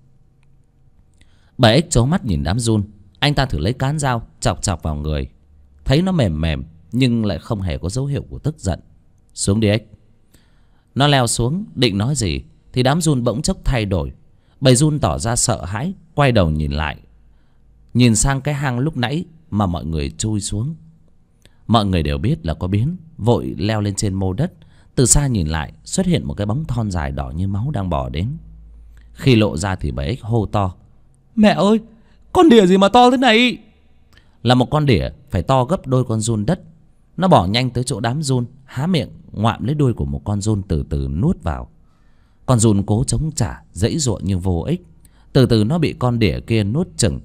Bảy Ếch trố mắt nhìn đám giun. Anh ta thử lấy cán dao chọc chọc vào người, thấy nó mềm mềm nhưng lại không hề có dấu hiệu của tức giận. Xuống đi Ếch. Nó leo xuống định nói gì thì đám giun bỗng chốc thay đổi. Bầy giun tỏ ra sợ hãi, quay đầu nhìn lại, nhìn sang cái hang lúc nãy mà mọi người chui xuống. Mọi người đều biết là có biến, vội leo lên trên mô đất. Từ xa nhìn lại, xuất hiện một cái bóng thon dài đỏ như máu đang bò đến. Khi lộ ra thì Bảy Ếch hô to. Mẹ ơi, con đỉa gì mà to thế này? Là một con đỉa phải to gấp đôi con giun đất. Nó bò nhanh tới chỗ đám giun, há miệng ngoạm lấy đuôi của một con giun, từ từ nuốt vào. Con giun cố chống trả, giãy giụa nhưng vô ích. Từ từ nó bị con đỉa kia nuốt chửng.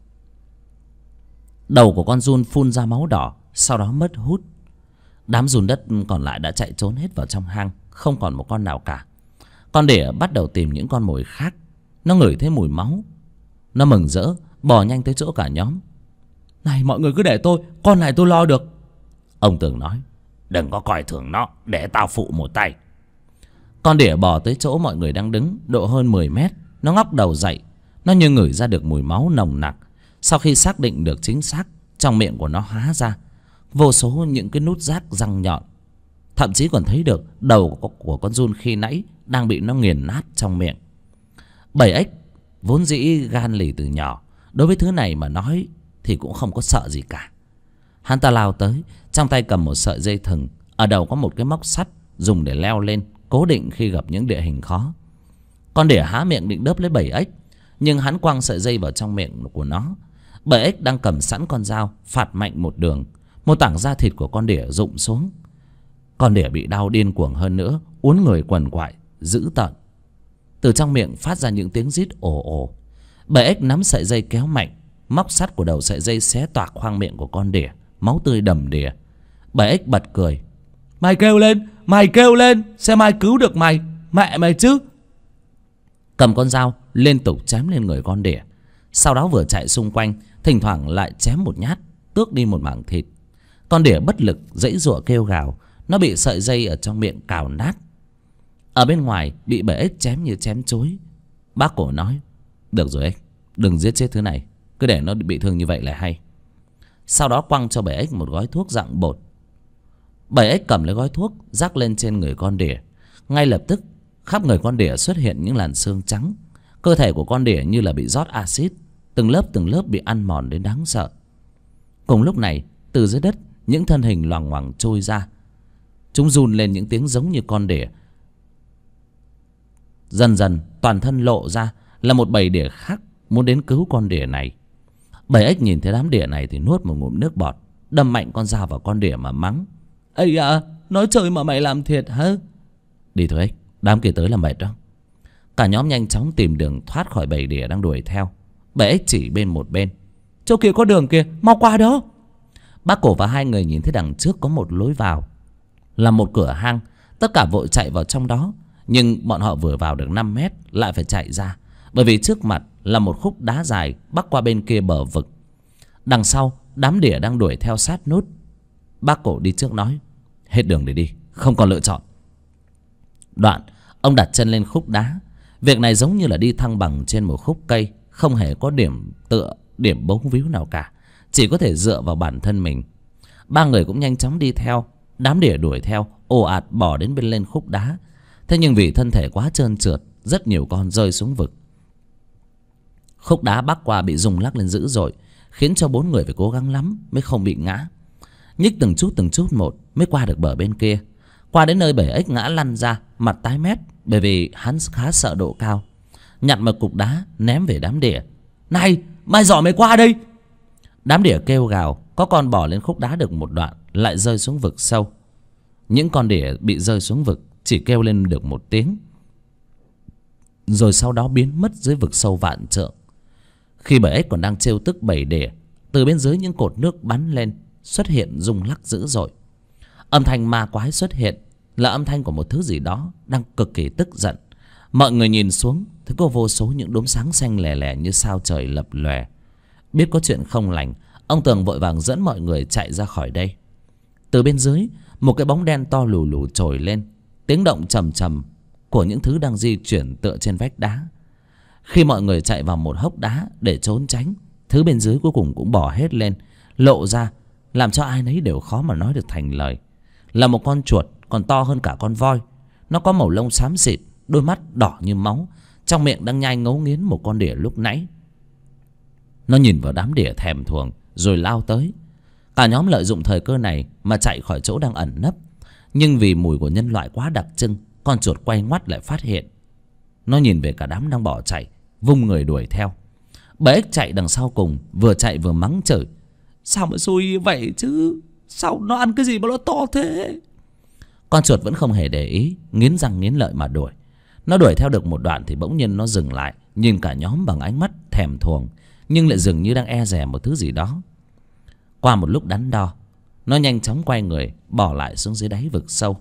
Đầu của con giun phun ra máu đỏ, sau đó mất hút. Đám giun đất còn lại đã chạy trốn hết vào trong hang, không còn một con nào cả. Con đỉa bắt đầu tìm những con mồi khác. Nó ngửi thấy mùi máu, nó mừng rỡ bò nhanh tới chỗ cả nhóm. Này mọi người cứ để tôi, con này tôi lo được. Ông Tưởng nói. Đừng có coi thường nó, để tao phụ một tay. Con đỉa bò tới chỗ mọi người đang đứng, độ hơn 10 mét. Nó ngóc đầu dậy. Nó như ngửi ra được mùi máu nồng nặc. Sau khi xác định được chính xác, trong miệng của nó há ra vô số những cái nút rác răng nhọn. Thậm chí còn thấy được đầu của con giun khi nãy đang bị nó nghiền nát trong miệng. Bầy ếch vốn dĩ gan lì từ nhỏ, đối với thứ này mà nói thì cũng không có sợ gì cả. Hắn ta lao tới, trong tay cầm một sợi dây thừng, ở đầu có một cái móc sắt dùng để leo lên, cố định khi gặp những địa hình khó. Con đỉa há miệng định đớp lấy bầy ếch, nhưng hắn quăng sợi dây vào trong miệng của nó. Bầy ếch đang cầm sẵn con dao phạt mạnh một đường, một tảng da thịt của con đỉa rụng xuống. Con đỉa bị đau điên cuồng hơn nữa, uốn người quằn quại dữ tợn. Từ trong miệng phát ra những tiếng rít ồ ồ. Bầy ếch nắm sợi dây kéo mạnh, móc sắt của đầu sợi dây xé toạc khoang miệng của con đỉa, máu tươi đầm đìa. Bầy ếch bật cười. Mày kêu lên, xem ai cứu được mày, mẹ mày chứ. Cầm con dao liên tục chém lên người con đỉa, sau đó vừa chạy xung quanh, thỉnh thoảng lại chém một nhát, tước đi một mảng thịt. Con đỉa bất lực giãy giụa kêu gào, nó bị sợi dây ở trong miệng cào nát. Ở bên ngoài bị bầy ếch chém như chém chối. Bác Cổ nói: được rồi ếch, đừng giết chết thứ này, cứ để nó bị thương như vậy là hay. Sau đó quăng cho bầy ếch một gói thuốc dạng bột. Bầy ếch cầm lấy gói thuốc rắc lên trên người con đỉa. Ngay lập tức khắp người con đỉa xuất hiện những làn xương trắng. Cơ thể của con đỉa như là bị rót axit, từng lớp bị ăn mòn đến đáng sợ. Cùng lúc này, từ dưới đất những thân hình loằng ngoằng trôi ra. Chúng run lên những tiếng giống như con đỉa. Dần dần toàn thân lộ ra là một bầy đỉa khác muốn đến cứu con đỉa này. Bầy ếch nhìn thấy đám đỉa này thì nuốt một ngụm nước bọt, đâm mạnh con dao vào con đỉa mà mắng: ây à, nói chơi mà mày làm thiệt hả? Đi thôi ếch, đám kia tới là mệt đó. Cả nhóm nhanh chóng tìm đường thoát khỏi bầy đỉa đang đuổi theo. Bầy ếch chỉ bên một bên: chỗ kia có đường kìa, mau qua đó. Bác Cổ và hai người nhìn thấy đằng trước có một lối vào, là một cửa hang. Tất cả vội chạy vào trong đó, nhưng bọn họ vừa vào được 5 mét lại phải chạy ra, bởi vì trước mặt là một khúc đá dài bắc qua bên kia bờ vực. Đằng sau đám đỉa đang đuổi theo sát nút. Bác Cổ đi trước nói: hết đường để đi, không còn lựa chọn. Đoạn ông đặt chân lên khúc đá. Việc này giống như là đi thăng bằng trên một khúc cây, không hề có điểm tựa, điểm bấu víu nào cả, chỉ có thể dựa vào bản thân mình. Ba người cũng nhanh chóng đi theo. Đám đỉa đuổi theo ồ ạt bỏ đến bên lên khúc đá. Thế nhưng vì thân thể quá trơn trượt, rất nhiều con rơi xuống vực. Khúc đá bắc qua bị rung lắc lên dữ dội, khiến cho bốn người phải cố gắng lắm mới không bị ngã. Nhích từng chút một mới qua được bờ bên kia. Qua đến nơi bầy ếch ngã lăn ra, mặt tái mét, bởi vì hắn khá sợ độ cao. Nhặt một cục đá ném về đám đỉa. Này, mai giỏi mày qua đây. Đám đỉa kêu gào. Có con bò lên khúc đá được một đoạn lại rơi xuống vực sâu. Những con đỉa bị rơi xuống vực chỉ kêu lên được một tiếng, rồi sau đó biến mất dưới vực sâu vạn trượng. Khi bầy ếch còn đang trêu tức bầy đỉa, từ bên dưới những cột nước bắn lên, xuất hiện rung lắc dữ dội. Âm thanh ma quái xuất hiện, là âm thanh của một thứ gì đó đang cực kỳ tức giận. Mọi người nhìn xuống thấy có vô số những đốm sáng xanh lè lè như sao trời lập lòe. Biết có chuyện không lành, ông Tường vội vàng dẫn mọi người chạy ra khỏi đây. Từ bên dưới, một cái bóng đen to lù lù trồi lên, tiếng động trầm trầm của những thứ đang di chuyển tựa trên vách đá. Khi mọi người chạy vào một hốc đá để trốn tránh, thứ bên dưới cuối cùng cũng bò hết lên, lộ ra làm cho ai nấy đều khó mà nói được thành lời. Là một con chuột còn to hơn cả con voi. Nó có màu lông xám xịt, đôi mắt đỏ như máu, trong miệng đang nhai ngấu nghiến một con đỉa lúc nãy. Nó nhìn vào đám đỉa thèm thuồng rồi lao tới. Cả nhóm lợi dụng thời cơ này mà chạy khỏi chỗ đang ẩn nấp. Nhưng vì mùi của nhân loại quá đặc trưng, con chuột quay ngoắt lại phát hiện. Nó nhìn về cả đám đang bỏ chạy, vung người đuổi theo. Bầy ếch chạy đằng sau cùng, vừa chạy vừa mắng chửi: sao mà xui vậy chứ, sao nó ăn cái gì mà nó to thế? Con chuột vẫn không hề để ý, nghiến răng nghiến lợi mà đuổi. Nó đuổi theo được một đoạn thì bỗng nhiên nó dừng lại, nhìn cả nhóm bằng ánh mắt thèm thuồng, nhưng lại dường như đang e dè một thứ gì đó. Qua một lúc đắn đo, nó nhanh chóng quay người bỏ lại xuống dưới đáy vực sâu.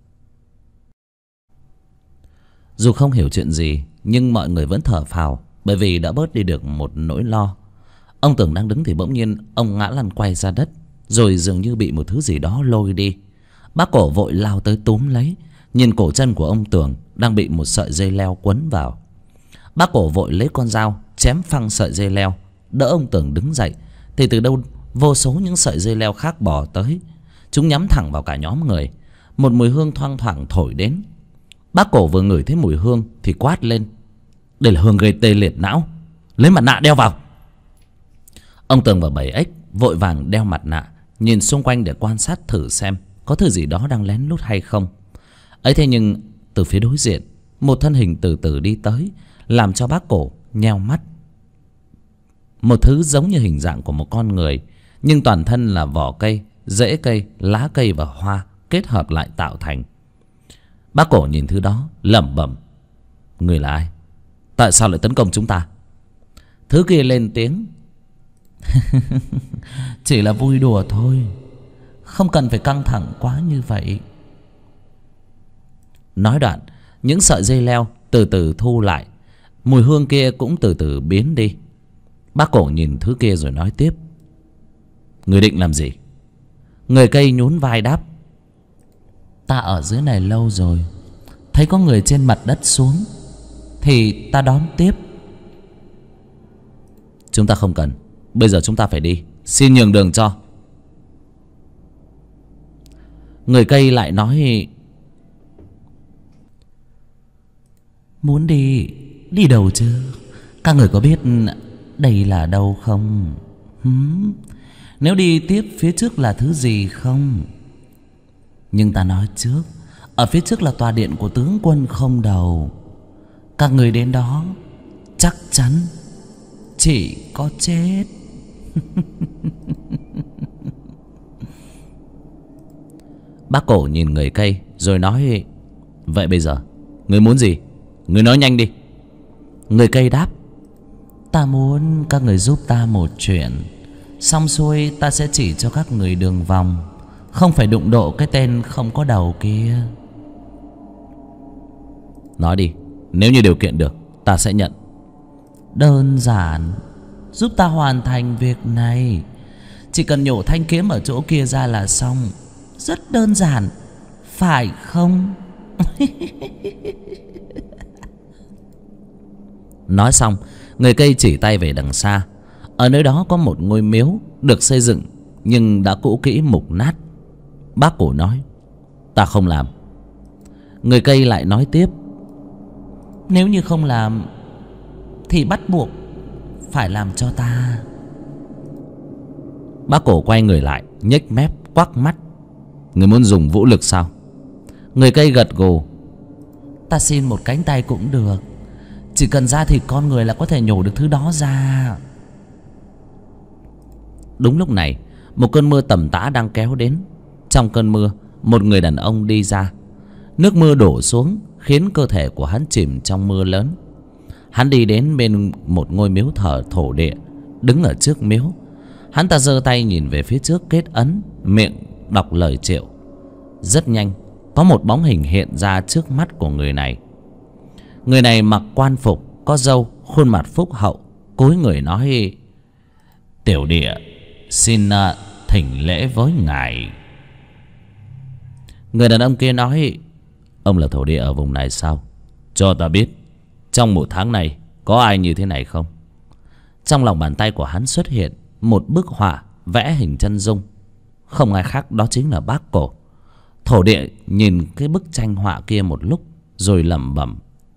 Dù không hiểu chuyện gì, nhưng mọi người vẫn thở phào, bởi vì đã bớt đi được một nỗi lo. Ông Tường đang đứng thì bỗng nhiên ông ngã lăn quay ra đất, rồi dường như bị một thứ gì đó lôi đi. Bác Cổ vội lao tới túm lấy, nhìn cổ chân của ông Tường đang bị một sợi dây leo quấn vào. Bác Cổ vội lấy con dao chém phăng sợi dây leo, đỡ ông Tường đứng dậy. Thì từ đâu vô số những sợi dây leo khác bò tới, chúng nhắm thẳng vào cả nhóm người. Một mùi hương thoang thoảng thổi đến. Bác Cổ vừa ngửi thấy mùi hương thì quát lên: đây là hương gây tê liệt não, lấy mặt nạ đeo vào. Ông Tường và 7X vội vàng đeo mặt nạ, nhìn xung quanh để quan sát thử xem có thứ gì đó đang lén lút hay không. Ấy thế nhưng từ phía đối diện, một thân hình từ từ đi tới, làm cho bác Cổ nheo mắt. Một thứ giống như hình dạng của một con người, nhưng toàn thân là vỏ cây, rễ cây, lá cây và hoa kết hợp lại tạo thành. Bác Cổ nhìn thứ đó lẩm bẩm: người là ai? Tại sao lại tấn công chúng ta? Thứ kia lên tiếng: chỉ là vui đùa thôi, không cần phải căng thẳng quá như vậy. Nói đoạn, những sợi dây leo từ từ thu lại, mùi hương kia cũng từ từ biến đi. Bác Cổ nhìn thứ kia rồi nói tiếp: người định làm gì? Người cây nhún vai đáp: ta ở dưới này lâu rồi, thấy có người trên mặt đất xuống thì ta đón tiếp. Chúng ta không cần, bây giờ chúng ta phải đi, xin nhường đường cho. Người cây lại nói: muốn đi, đi đâu chứ? Các người có biết đây là đâu không? Nếu đi tiếp phía trước là thứ gì không? Nhưng ta nói trước, ở phía trước là tòa điện của tướng quân không đầu. Các người đến đó chắc chắn chỉ có chết. Bác Cổ nhìn người cây rồi nói: vậy bây giờ người muốn gì? Người nói nhanh đi. Người cây đáp: ta muốn các người giúp ta một chuyện, xong xuôi ta sẽ chỉ cho các người đường vòng, không phải đụng độ cái tên không có đầu kia. Nói đi, nếu như điều kiện được ta sẽ nhận. Đơn giản, giúp ta hoàn thành việc này. Chỉ cần nhổ thanh kiếm ở chỗ kia ra là xong. Rất đơn giản, phải không? Nói xong, người cây chỉ tay về đằng xa. Ở nơi đó có một ngôi miếu được xây dựng nhưng đã cũ kỹ mục nát. Bác Cổ nói: ta không làm. Người cây lại nói tiếp: nếu như không làm thì bắt buộc phải làm cho ta. Bác Cổ quay người lại, nhếch mép quắc mắt: người muốn dùng vũ lực sao? Người cây gật gù: ta xin một cánh tay cũng được, chỉ cần ra thịt con người là có thể nhổ được thứ đó ra. Đúng lúc này, một cơn mưa tầm tã đang kéo đến. Trong cơn mưa, một người đàn ông đi ra. Nước mưa đổ xuống khiến cơ thể của hắn chìm trong mưa lớn. Hắn đi đến bên một ngôi miếu thờ thổ địa, đứng ở trước miếu. Hắn ta giơ tay nhìn về phía trước kết ấn, miệng đọc lời triệu. Rất nhanh, có một bóng hình hiện ra trước mắt của người này. Người này mặc quan phục, có râu, khuôn mặt phúc hậu, cúi người nói: tiểu địa xin thỉnh lễ với ngài. Người đàn ông kia nói: ông là thổ địa ở vùng này sao? Cho ta biết, trong một tháng này có ai như thế này không? Trong lòng bàn tay của hắn xuất hiện một bức họa vẽ hình chân dung. Không ai khác đó chính là Bác Cổ. Thổ địa nhìn cái bức tranh họa kia một lúc rồi lẩm bẩm: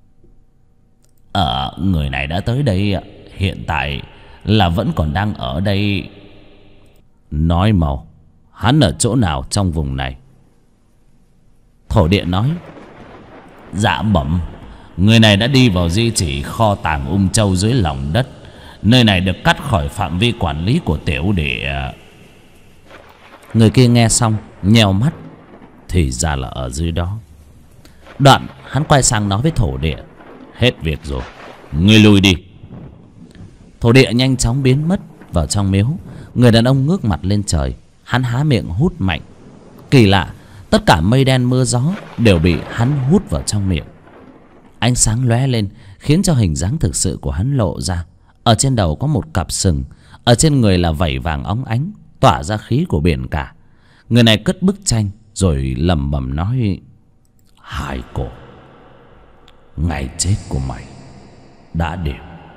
người này đã tới đây, hiện tại là vẫn còn đang ở đây. Nói mau, hắn ở chỗ nào trong vùng này? Thổ địa nói: dạ bẩm, người này đã đi vào di chỉ kho tàng Châu dưới lòng đất. Nơi này được cắt khỏi phạm vi quản lý của tiểu địa. Người kia nghe xong nheo mắt, thì ra là ở dưới đó. Đoạn hắn quay sang nói với thổ địa: hết việc rồi, ngươi lui đi. Thổ địa nhanh chóng biến mất vào trong miếu. Người đàn ông ngước mặt lên trời, hắn há miệng hút mạnh. Kỳ lạ, tất cả mây đen mưa gió đều bị hắn hút vào trong miệng. Ánh sáng lóe lên khiến cho hình dáng thực sự của hắn lộ ra. Ở trên đầu có một cặp sừng, ở trên người là vảy vàng óng ánh, tỏa ra khí của biển cả. Người này cất bức tranh rồi lẩm bẩm nói: Hai cô, ngày chết của mày đã đến.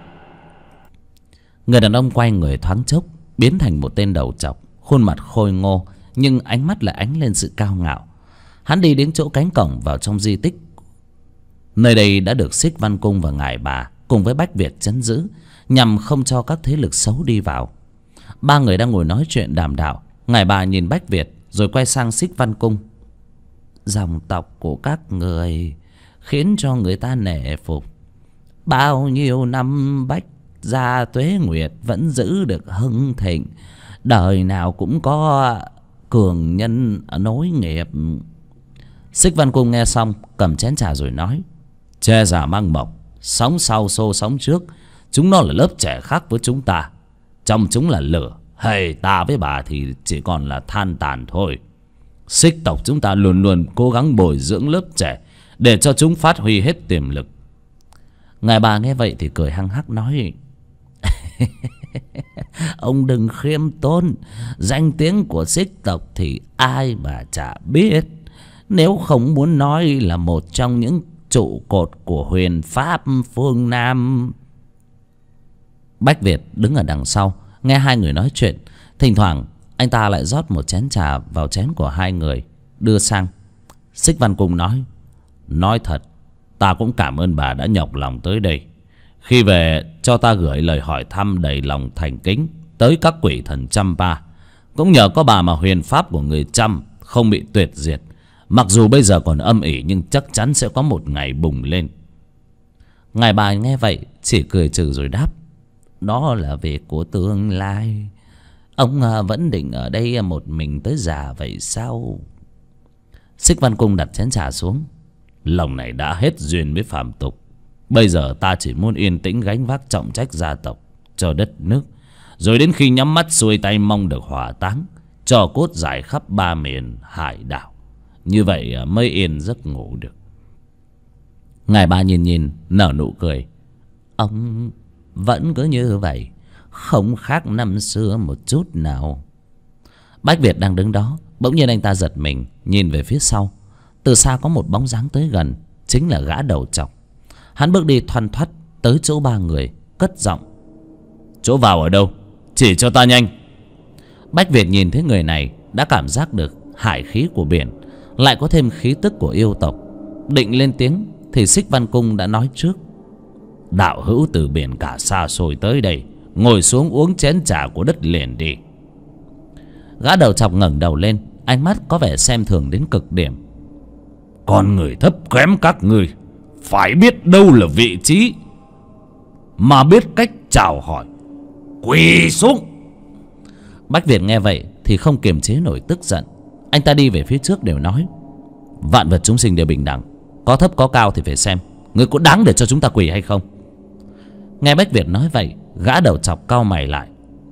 Người đàn ông quay người thoáng chốc biến thành một tên đầu trọc, khuôn mặt khôi ngô nhưng ánh mắt lại ánh lên sự cao ngạo. Hắn đi đến chỗ cánh cổng vào trong di tích. Nơi đây đã được Xích Văn Cung và ngài bà cùng với Bách Việt trấn giữ, nhằm không cho các thế lực xấu đi vào. Ba người đang ngồi nói chuyện đàm đạo. Ngài bà nhìn Bách Việt rồi quay sang Xích Văn Cung: Dòng tộc của các người khiến cho người ta nể phục. Bao nhiêu năm Bách gia tuế nguyệt vẫn giữ được hưng thịnh, đời nào cũng có cường nhân nối nghiệp. Xích Văn Cung nghe xong cầm chén trà rồi nói: Che già mang mộc, sóng sau xô sóng trước. Chúng nó là lớp trẻ khác với chúng ta. Trong chúng là lửa, hay ta với bà thì chỉ còn là than tàn thôi. Xích tộc chúng ta luôn luôn cố gắng bồi dưỡng lớp trẻ để cho chúng phát huy hết tiềm lực. Ngài bà nghe vậy thì cười hăng hắc nói: Ông đừng khiêm tốn. Danh tiếng của Xích tộc thì ai mà chả biết. Nếu không muốn nói là một trong những trụ cột của huyền pháp phương Nam. Bách Việt đứng ở đằng sau nghe hai người nói chuyện. Thỉnh thoảng anh ta lại rót một chén trà vào chén của hai người đưa sang. Xích Văn Cung nói: Nói thật, ta cũng cảm ơn bà đã nhọc lòng tới đây. Khi về cho ta gửi lời hỏi thăm đầy lòng thành kính tới các quỷ thần Champa. Cũng nhờ có bà mà huyền pháp của người Chăm không bị tuyệt diệt. Mặc dù bây giờ còn âm ỉ nhưng chắc chắn sẽ có một ngày bùng lên. Ngài bà nghe vậy chỉ cười trừ rồi đáp: Đó là việc của tương lai. Ông vẫn định ở đây một mình tới già vậy sao? Xích Văn Cung đặt chén trà xuống: Lòng này đã hết duyên với phàm tục. Bây giờ ta chỉ muốn yên tĩnh gánh vác trọng trách gia tộc cho đất nước. Rồi đến khi nhắm mắt xuôi tay mong được hỏa táng, cho cốt rải khắp ba miền hải đảo. Như vậy mới yên giấc ngủ được. Ngài bà nhìn nở nụ cười: Ông vẫn cứ như vậy, không khác năm xưa một chút nào. Bách Việt đang đứng đó, bỗng nhiên anh ta giật mình nhìn về phía sau. Từ xa có một bóng dáng tới gần, chính là gã đầu trọc. Hắn bước đi thoăn thoắt tới chỗ ba người, cất giọng: Chỗ vào ở đâu? Chỉ cho ta nhanh. Bách Việt nhìn thấy người này đã cảm giác được hải khí của biển, lại có thêm khí tức của yêu tộc. Định lên tiếng thì Xích Văn Cung đã nói trước: Đạo hữu từ biển cả xa xôi tới đây, ngồi xuống uống chén trà của đất liền đi. Gã đầu chọc ngẩng đầu lên, ánh mắt có vẻ xem thường đến cực điểm: Con người thấp kém các ngươi phải biết đâu là vị trí, mà biết cách chào hỏi. Quỳ xuống. Bách Việt nghe vậy thì không kiềm chế nổi tức giận. Anh ta đi về phía trước đều nói: Vạn vật chúng sinh đều bình đẳng, có thấp có cao thì phải xem ngươi có đáng để cho chúng ta quỳ hay không. Nghe Bách Việt nói vậy, gã đầu chọc cau mày lại: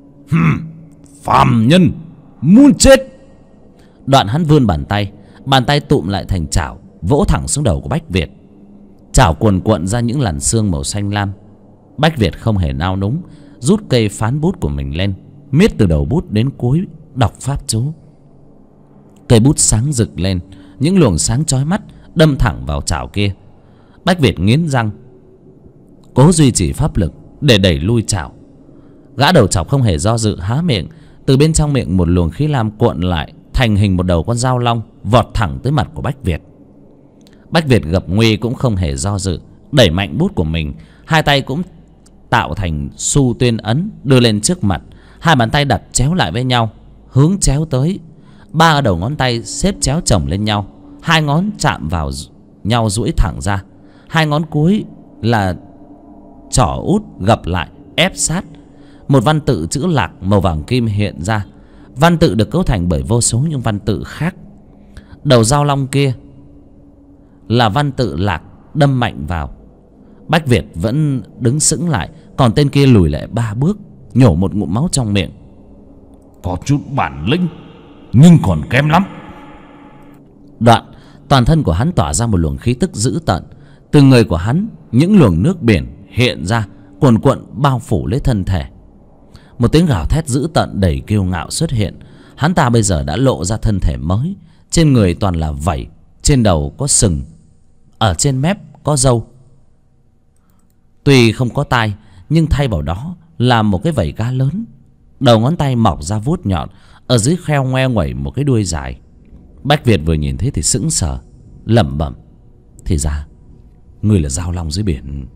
Phàm nhân muốn chết. Đoạn hắn vươn bàn tay tụm lại thành chảo, vỗ thẳng xuống đầu của Bách Việt. Chảo cuồn cuộn ra những làn xương màu xanh lam. Bách Việt không hề nao núng, rút cây phán bút của mình lên, miết từ đầu bút đến cuối, đọc pháp chú. Cây bút sáng rực lên, những luồng sáng chói mắt đâm thẳng vào chảo kia. Bách Việt nghiến răng, cố duy trì pháp lực để đẩy lui chảo. Gã đầu chọc không hề do dự há miệng. Từ bên trong miệng một luồng khí lam cuộn lại thành hình một đầu con dao long, vọt thẳng tới mặt của Bách Việt. Bách Việt gặp nguy cũng không hề do dự, đẩy mạnh bút của mình. Hai tay cũng tạo thành Su Tuyên ấn đưa lên trước mặt. Hai bàn tay đặt chéo lại với nhau, hướng chéo tới. Ba đầu ngón tay xếp chéo chồng lên nhau, hai ngón chạm vào nhau duỗi thẳng ra. Hai ngón cuối là trỏ út gập lại ép sát. Một văn tự chữ Lạc màu vàng kim hiện ra. Văn tự được cấu thành bởi vô số những văn tự khác. Đầu dao long kia là văn tự Lạc đâm mạnh vào. Bách Việt vẫn đứng sững lại, còn tên kia lùi lại 3 bước, nhổ một ngụm máu trong miệng. Có chút bản lĩnh nhưng còn kém lắm. Đoạn toàn thân của hắn tỏa ra một luồng khí tức dữ tợn. Từ người của hắn những luồng nước biển hiện ra, cuồn cuộn bao phủ lấy thân thể. Một tiếng gào thét dữ tợn đầy kiêu ngạo xuất hiện. Hắn ta bây giờ đã lộ ra thân thể mới, Trên người toàn là vảy, trên đầu có sừng, ở trên mép có râu. Tuy không có tai, nhưng thay vào đó là một cái vảy cá lớn. Đầu ngón tay mọc ra vuốt nhọn, ở dưới kheo ngoe nguẩy một cái đuôi dài. Bách Việt vừa nhìn thấy thì sững sờ, lẩm bẩm: thì ra ngươi là Dao Long dưới biển.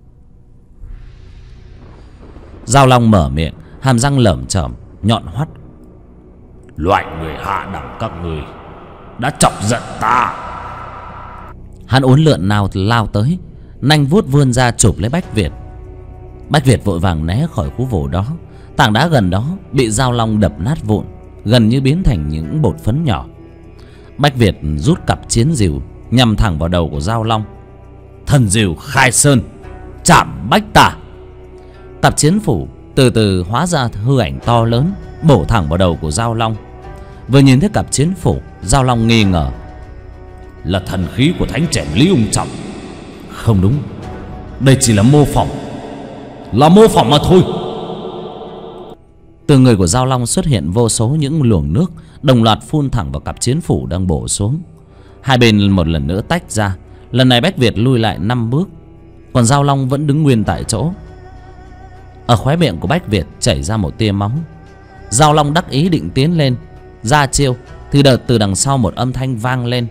Dao Long mở miệng, hàm răng lởm chởm nhọn hoắt: loại người hạ đẳng các ngươi đã chọc giận ta. Hắn uốn lượn nào lao tới, nanh vuốt vươn ra chụp lấy Bách Việt. Bách Việt vội vàng né khỏi khu vồ đó. Tảng đá gần đó bị Dao Long đập nát vụn, gần như biến thành những bột phấn nhỏ. Bách Việt rút cặp chiến rìu nhằm thẳng vào đầu của Dao Long. Thần rìu khai sơn, chạm bách tà. Cặp chiến phủ từ từ hóa ra hư ảnh to lớn, bổ thẳng vào đầu của Dao Long. Vừa nhìn thấy cặp chiến phủ, Dao Long nghi ngờ: là thần khí của thánh trẻ Lý Ung Trọng. Không đúng, đây chỉ là mô phỏng, là mô phỏng mà thôi. Từ người của Dao Long xuất hiện vô số những luồng nước, đồng loạt phun thẳng vào cặp chiến phủ đang bổ xuống. Hai bên một lần nữa tách ra. Lần này Bách Việt lui lại 5 bước, còn Dao Long vẫn đứng nguyên tại chỗ. Ở khóe miệng của Bách Việt chảy ra một tia máu. Dao Long đắc ý định tiến lên ra chiêu, thì từ đằng sau một âm thanh vang lên: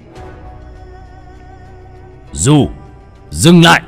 Du, dừng lại.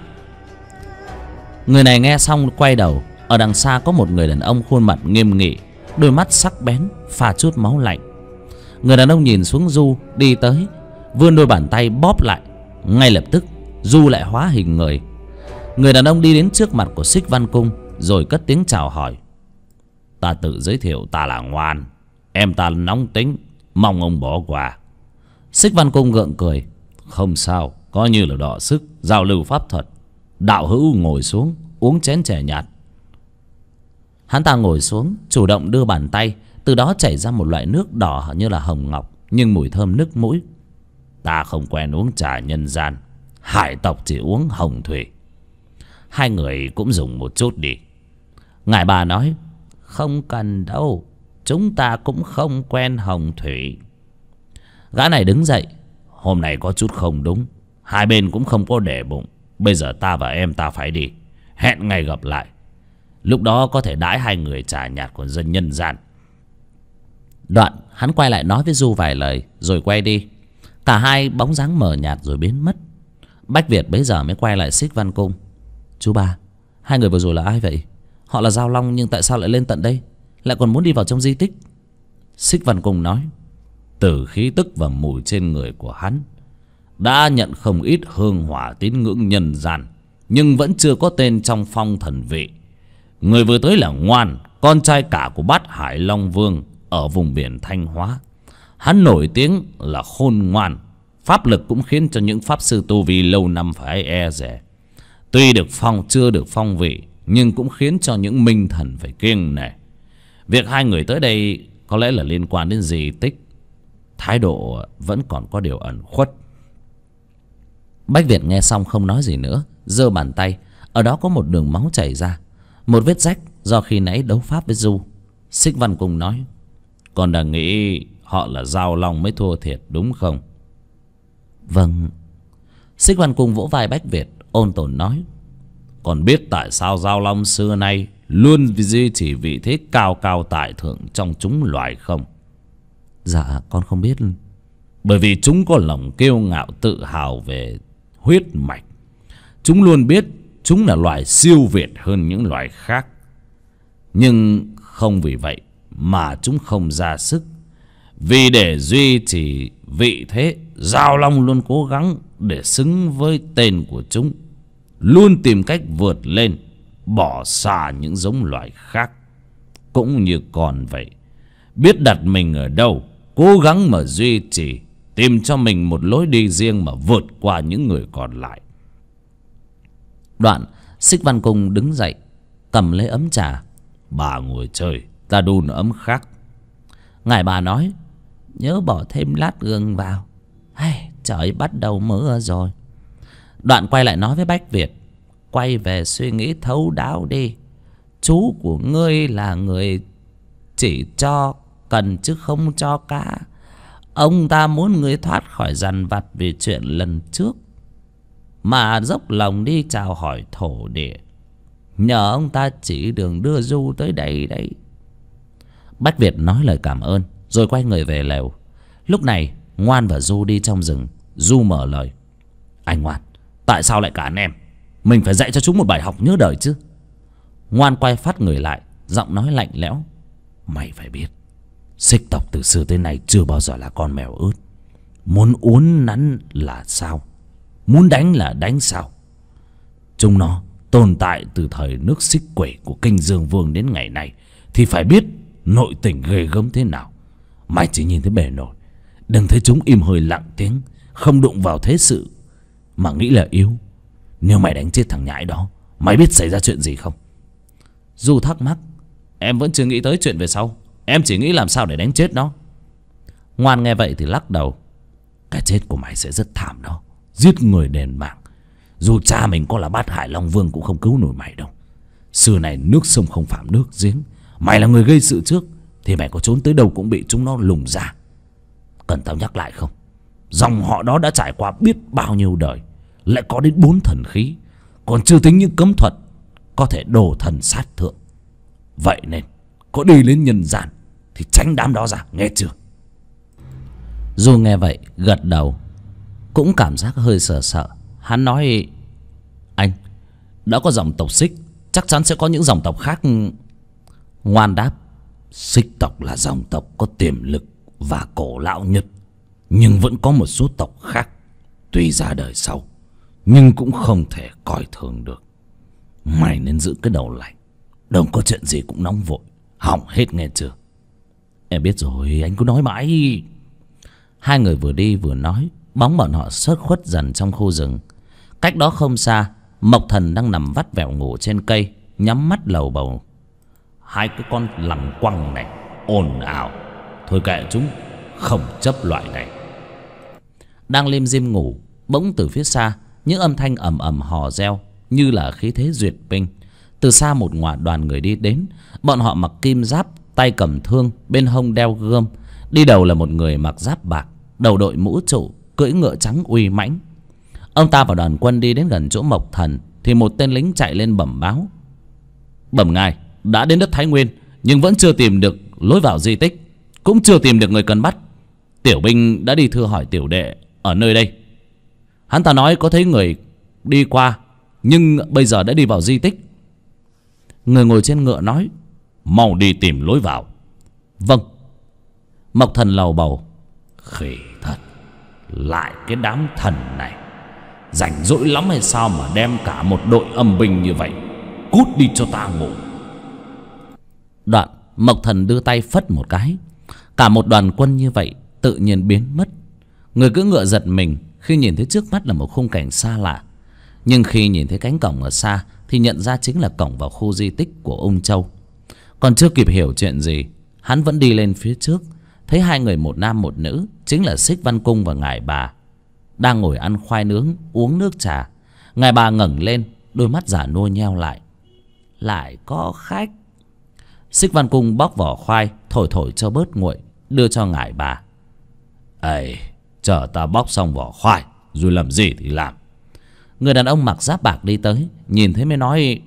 Người này nghe xong quay đầu. Ở đằng xa có một người đàn ông khuôn mặt nghiêm nghị, đôi mắt sắc bén pha chút máu lạnh. Người đàn ông nhìn xuống Du đi tới, vươn đôi bàn tay bóp lại. Ngay lập tức Du lại hóa hình người. Người đàn ông đi đến trước mặt của Xích Văn Cung, rồi cất tiếng chào hỏi: ta tự giới thiệu ta là Ngoan, em ta nóng tính, mong ông bỏ qua. Xích Văn Cung gượng cười: không sao, coi như là đọ sức giao lưu pháp thuật. Đạo hữu ngồi xuống uống chén chè nhạt. Hắn ta ngồi xuống, chủ động đưa bàn tay, từ đó chảy ra một loại nước đỏ như là hồng ngọc, nhưng mùi thơm nức mũi. Ta không quen uống trà nhân gian, hải tộc chỉ uống hồng thủy. Hai người cũng dùng một chút đi. Ngải Bà nói: không cần đâu, chúng ta cũng không quen hồng thủy. Gã này đứng dậy: hôm nay có chút không đúng, hai bên cũng không có để bụng. Bây giờ ta và em ta phải đi, hẹn ngày gặp lại. Lúc đó có thể đãi hai người trà nhạt của dân nhân gian. Đoạn hắn quay lại nói với Du vài lời rồi quay đi. Cả hai bóng dáng mờ nhạt rồi biến mất. Bách Việt bấy giờ mới quay lại Xích Văn Cung: chú ba, hai người vừa rồi là ai vậy? Họ là Dao Long nhưng tại sao lại lên tận đây, lại còn muốn đi vào trong di tích? Xích Văn Cung nói: từ khí tức và mùi trên người của hắn đã nhận không ít hương hỏa tín ngưỡng nhân gian, nhưng vẫn chưa có tên trong phong thần vị. Người vừa tới là Ngoan, con trai cả của Bát Hải Long Vương ở vùng biển Thanh Hóa. Hắn nổi tiếng là khôn ngoan, pháp lực cũng khiến cho những pháp sư tu vi lâu năm phải e dè. Tuy chưa được phong vị, nhưng cũng khiến cho những minh thần phải kiêng nể. Việc hai người tới đây có lẽ là liên quan đến di tích. Thái độ vẫn còn có điều ẩn khuất. Bách Việt nghe xong không nói gì nữa, giơ bàn tay. Ở đó có một đường máu chảy ra, một vết rách do khi nãy đấu pháp với Du. Xích Văn Cung nói: con đang nghĩ họ là Dao Long mới thua thiệt đúng không? Vâng. Xích Văn Cung vỗ vai Bách Việt ôn tồn nói: con biết tại sao Dao Long xưa nay luôn duy trì vị thế cao cao tại thượng trong chúng loài không? Dạ con không biết. Bởi vì chúng có lòng kiêu ngạo tự hào về huyết mạch. Chúng luôn biết chúng là loài siêu việt hơn những loài khác. Nhưng không vì vậy mà chúng không ra sức. Vì để duy trì vị thế, Dao Long luôn cố gắng để xứng với tên của chúng, luôn tìm cách vượt lên, bỏ xa những giống loài khác. Cũng như con vậy, biết đặt mình ở đâu, cố gắng mà duy trì, tìm cho mình một lối đi riêng mà vượt qua những người còn lại. Đoạn Xích Văn Cung đứng dậy, cầm lấy ấm trà. Bà ngồi chơi, ta đun ấm khác. Ngải Bà nói: nhớ bỏ thêm lát gừng vào. Trời bắt đầu mưa rồi. Đoạn quay lại nói với Bách Việt: quay về suy nghĩ thấu đáo đi. Chú của ngươi là người chỉ cho cần chứ không cho cá. Ông ta muốn ngươi thoát khỏi dằn vặt vì chuyện lần trước mà dốc lòng đi chào hỏi thổ địa, nhờ ông ta chỉ đường đưa Du tới đây đấy. Bách Việt nói lời cảm ơn rồi quay người về lều. Lúc này Ngoan và Du đi trong rừng. Du mở lời: Anh Ngoan, tại sao lại cả anh em? Mình phải dạy cho chúng một bài học nhớ đời chứ. Ngoan quay phát người lại, giọng nói lạnh lẽo: Mày phải biết, Xích tộc từ xưa tới nay chưa bao giờ là con mèo ướt. Muốn uốn nắn là sao, muốn đánh là đánh sao. Chúng nó tồn tại từ thời nước Xích Quỷ của Kinh Dương Vương đến ngày nay thì phải biết nội tình ghê gớm thế nào. Mày chỉ nhìn thấy bề nổi, đừng thấy chúng im hơi lặng tiếng, không đụng vào thế sự mà nghĩ là yếu. Nếu mày đánh chết thằng nhãi đó, mày biết xảy ra chuyện gì không? Du thắc mắc: Em vẫn chưa nghĩ tới chuyện về sau, em chỉ nghĩ làm sao để đánh chết nó. Ngoan nghe vậy thì lắc đầu: Cái chết của mày sẽ rất thảm đó, giết người đền mạng. Dù cha mình có là Bát Hải Long Vương cũng không cứu nổi mày đâu. Xưa này nước sông không phạm nước giếng, mày là người gây sự trước thì mày có trốn tới đâu cũng bị chúng nó lùng ra. Cần tao nhắc lại không? Dòng họ đó đã trải qua biết bao nhiêu đời, lại có đến 4 thần khí, còn chưa tính những cấm thuật có thể đồ thần sát thượng. Vậy nên có đi đến nhân gian thì tránh đám đó ra, nghe chưa? Du nghe vậy gật đầu, cũng cảm giác hơi sợ sợ. Hắn nói: Anh, đã có dòng tộc Xích, chắc chắn sẽ có những dòng tộc khác. Ngoan đáp: Xích tộc là dòng tộc có tiềm lực và cổ lão nhất, nhưng vẫn có một số tộc khác tuy ra đời sau nhưng cũng không thể coi thường được. Mày nên giữ cái đầu lạnh, đừng có chuyện gì cũng nóng vội, hỏng hết nghe chưa? Em biết rồi, anh cứ nói mãi. Hai người vừa đi vừa nói, bóng bọn họ sớt khuất dần trong khu rừng. Cách đó không xa, Mộc Thần đang nằm vắt vẻo ngủ trên cây, nhắm mắt lầu bầu: Hai cái con lằng quăng này ồn ào, thôi kệ chúng, không chấp loại này. Đang lim dim ngủ, bỗng từ phía xa những âm thanh ầm ầm hò reo như là khí thế duyệt binh. Từ xa một đoàn người đi đến. Bọn họ mặc kim giáp, tay cầm thương, bên hông đeo gươm. Đi đầu là một người mặc giáp bạc, đầu đội mũ trụ, cưỡi ngựa trắng uy mãnh. Ông ta và đoàn quân đi đến gần chỗ Mộc Thần thì một tên lính chạy lên bẩm báo: Bẩm ngài, đã đến đất Thái Nguyên nhưng vẫn chưa tìm được lối vào di tích, cũng chưa tìm được người cần bắt. Tiểu binh đã đi thưa hỏi tiểu đệ ở nơi đây. Hắn ta nói có thấy người đi qua, nhưng bây giờ đã đi vào di tích. Người ngồi trên ngựa nói: Mau đi tìm lối vào. Vâng. Mộc Thần lầu bầu: Khỉ thật, lại cái đám thần này rảnh rỗi lắm hay sao mà đem cả một đội âm binh như vậy? Cút đi cho ta ngủ. Đoạn Mộc Thần đưa tay phất một cái, cả một đoàn quân như vậy tự nhiên biến mất. Người cưỡi ngựa giật mình khi nhìn thấy trước mắt là một khung cảnh xa lạ, nhưng khi nhìn thấy cánh cổng ở xa thì nhận ra chính là cổng vào khu di tích của Ung Châu. Còn chưa kịp hiểu chuyện gì, hắn vẫn đi lên phía trước, thấy hai người một nam một nữ, chính là Xích Văn Cung và Ngải Bà, đang ngồi ăn khoai nướng uống nước trà. Ngải Bà ngẩng lên, đôi mắt già nua nheo lại: Lại có khách. Xích Văn Cung bóc vỏ khoai, thổi thổi cho bớt nguội, đưa cho Ngải Bà: Ây, chờ ta bóc xong vỏ khoai rồi làm gì thì làm. Người đàn ông mặc giáp bạc đi tới, nhìn thấy mới nói: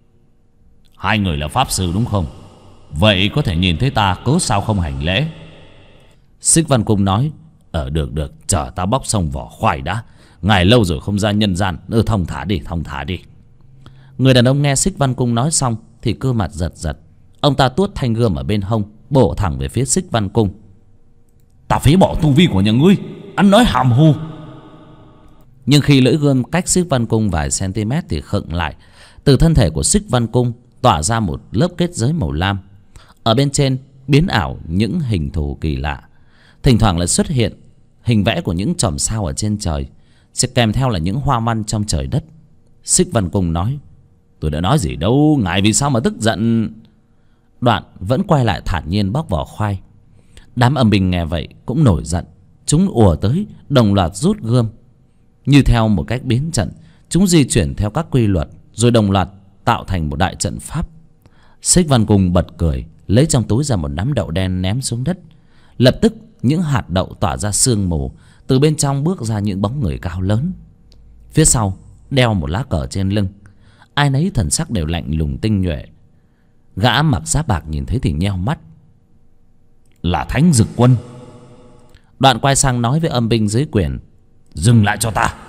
Hai người là pháp sư đúng không? Vậy có thể nhìn thấy ta, cớ sao không hành lễ? Xích Văn Cung nói: Được, chờ ta bóc xong vỏ khoai đã. Ngài lâu rồi không ra nhân gian, thong thả đi. Người đàn ông nghe Xích Văn Cung nói xong thì cơ mặt giật giật. Ông ta tuốt thanh gươm ở bên hông, bổ thẳng về phía Xích Văn Cung: Ta phế bỏ tu vi của nhà ngươi, ăn nói hàm hồ. Nhưng khi lưỡi gươm cách Xích Văn Cung vài cm thì khựng lại. Từ thân thể của Xích Văn Cung tỏa ra một lớp kết giới màu lam, ở bên trên biến ảo những hình thù kỳ lạ. Thỉnh thoảng lại xuất hiện hình vẽ của những chòm sao ở trên trời, sẽ kèm theo là những hoa văn trong trời đất. Xích Văn Cung nói: Tôi đã nói gì đâu, ngài vì sao mà tức giận? Đoạn vẫn quay lại thản nhiên bóc vỏ khoai. Đám âm binh nghe vậy cũng nổi giận, chúng ùa tới đồng loạt rút gươm. Như theo một cách biến trận, chúng di chuyển theo các quy luật rồi đồng loạt tạo thành một đại trận pháp. Xích Văn Cung bật cười, lấy trong túi ra một nắm đậu đen ném xuống đất. Lập tức những hạt đậu tỏa ra sương mù. Từ bên trong bước ra những bóng người cao lớn, phía sau đeo một lá cờ trên lưng. Ai nấy thần sắc đều lạnh lùng tinh nhuệ. Gã mặc giáp bạc nhìn thấy thì nheo mắt. Là Thánh Dực Quân. Đoạn quay sang nói với âm binh dưới quyền: dừng lại cho ta.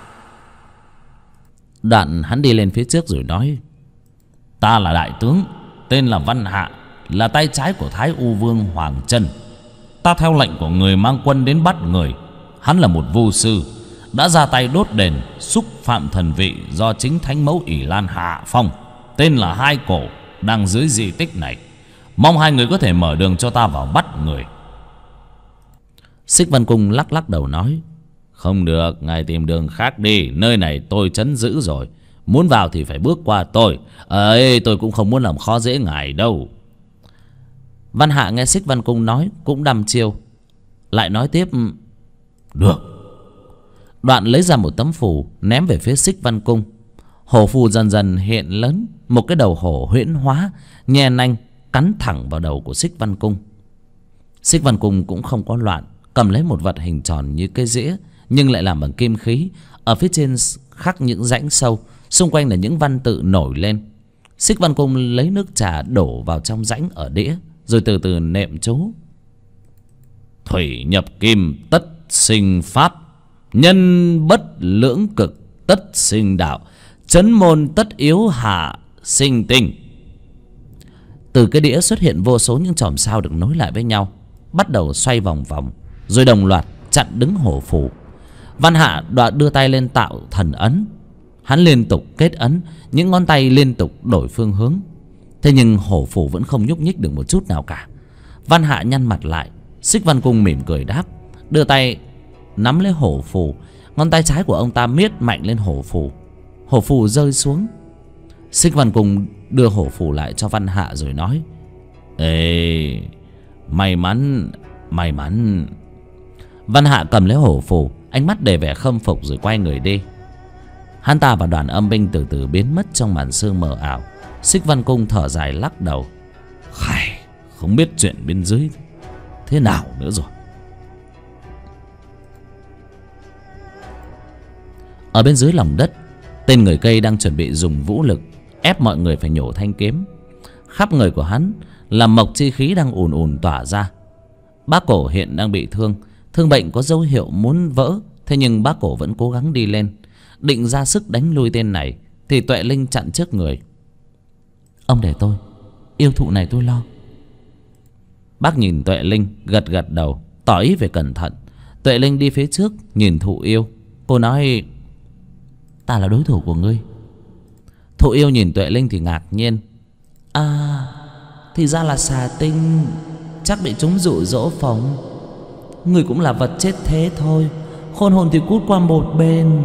Đoạn hắn đi lên phía trước rồi nói: ta là đại tướng, tên là Văn Hạ, là tay trái của Thái U Vương Hoàng Trân. Ta theo lệnh của người mang quân đến bắt người. Hắn là một vu sư, đã ra tay đốt đền xúc phạm thần vị do chính thánh mẫu Ỷ Lan hạ phong, tên là Hai Cổ, đang dưới di tích này. Mong hai người có thể mở đường cho ta vào bắt người. Xích Văn Cung lắc lắc đầu nói: không được, ngài tìm đường khác đi. Nơi này tôi trấn giữ rồi. Muốn vào thì phải bước qua tôi. Tôi cũng không muốn làm khó dễ ngài đâu. Văn Hạ nghe Xích Văn Cung nói cũng đăm chiêu, lại nói tiếp: được. Đoạn lấy ra một tấm phù ném về phía Xích Văn Cung. Hổ phù dần dần hiện lớn, một cái đầu hổ huyễn hóa, nhe nanh cắn thẳng vào đầu của Xích Văn Cung. Xích Văn Cung cũng không có loạn, cầm lấy một vật hình tròn như cây dĩa, nhưng lại làm bằng kim khí. Ở phía trên khắc những rãnh sâu, xung quanh là những văn tự nổi lên. Xích Văn Cung lấy nước trà đổ vào trong rãnh ở đĩa, rồi từ từ nệm chú: thủy nhập kim tất sinh pháp, nhân bất lưỡng cực tất sinh đạo, chấn môn tất yếu hạ sinh tinh. Từ cái đĩa xuất hiện vô số những chòm sao được nối lại với nhau, bắt đầu xoay vòng vòng, rồi đồng loạt chặn đứng hổ phù. Văn Hạ đoạn đưa tay lên tạo thần ấn. Hắn liên tục kết ấn, những ngón tay liên tục đổi phương hướng. Thế nhưng hổ phù vẫn không nhúc nhích được một chút nào cả. Văn Hạ nhăn mặt lại. Xích Văn Cung mỉm cười đáp, đưa tay nắm lấy hổ phù. Ngón tay trái của ông ta miết mạnh lên hổ phù. Hổ phù rơi xuống. Xích Văn Cung đưa hổ phù lại cho Văn Hạ rồi nói: ê, may mắn, may mắn. Văn Hạ cầm lấy hổ phù, ánh mắt đầy vẻ khâm phục rồi quay người đi. Hắn ta và đoàn âm binh từ từ biến mất trong màn sương mờ ảo. Xích Văn Cung thở dài lắc đầu: khải, không biết chuyện bên dưới thế nào nữa rồi. Ở bên dưới lòng đất, tên người cây đang chuẩn bị dùng vũ lực ép mọi người phải nhổ thanh kiếm. Khắp người của hắn là mộc chi khí đang ùn ùn tỏa ra. Bác Cổ hiện đang bị thương, thương bệnh có dấu hiệu muốn vỡ. Thế nhưng bác Cổ vẫn cố gắng đi lên, định ra sức đánh lui tên này, thì Tuệ Linh chặn trước người: ông để tôi, yêu thụ này tôi lo. Bác nhìn Tuệ Linh, gật gật đầu, tỏ ý về cẩn thận. Tuệ Linh đi phía trước nhìn Thụ Yêu. Cô nói: ta là đối thủ của ngươi. Thụ Yêu nhìn Tuệ Linh thì ngạc nhiên: à, thì ra là xà tinh, chắc bị chúng dụ dỗ phóng. Ngươi cũng là vật chết thế thôi, khôn hồn thì cút qua một bên.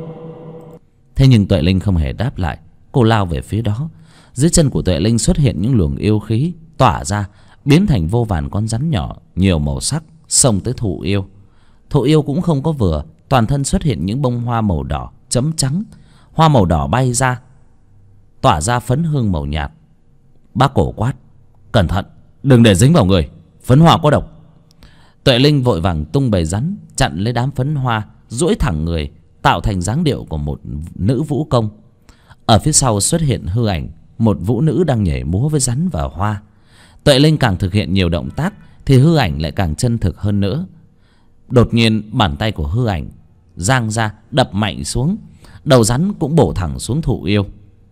Thế nhưng Tuệ Linh không hề đáp lại. Cô lao về phía đó. Dưới chân của Tuệ Linh xuất hiện những luồng yêu khí tỏa ra, biến thành vô vàn con rắn nhỏ nhiều màu sắc xông tới Thụ Yêu. Thụ Yêu cũng không có vừa, toàn thân xuất hiện những bông hoa màu đỏ chấm trắng. Hoa màu đỏ bay ra, tỏa ra phấn hương màu nhạt. Bác Cổ quát: cẩn thận, đừng để dính vào người, phấn hoa có độc. Tuệ Linh vội vàng tung bầy rắn chặn lấy đám phấn hoa, duỗi thẳng người, tạo thành dáng điệu của một nữ vũ công. Ở phía sau xuất hiện hư ảnh một vũ nữ đang nhảy múa với rắn và hoa. Tuệ Linh càng thực hiện nhiều động tác thì hư ảnh lại càng chân thực hơn nữa. Đột nhiên bàn tay của hư ảnh giang ra đập mạnh xuống, đầu rắn cũng bổ thẳng xuống Thụ Yêu.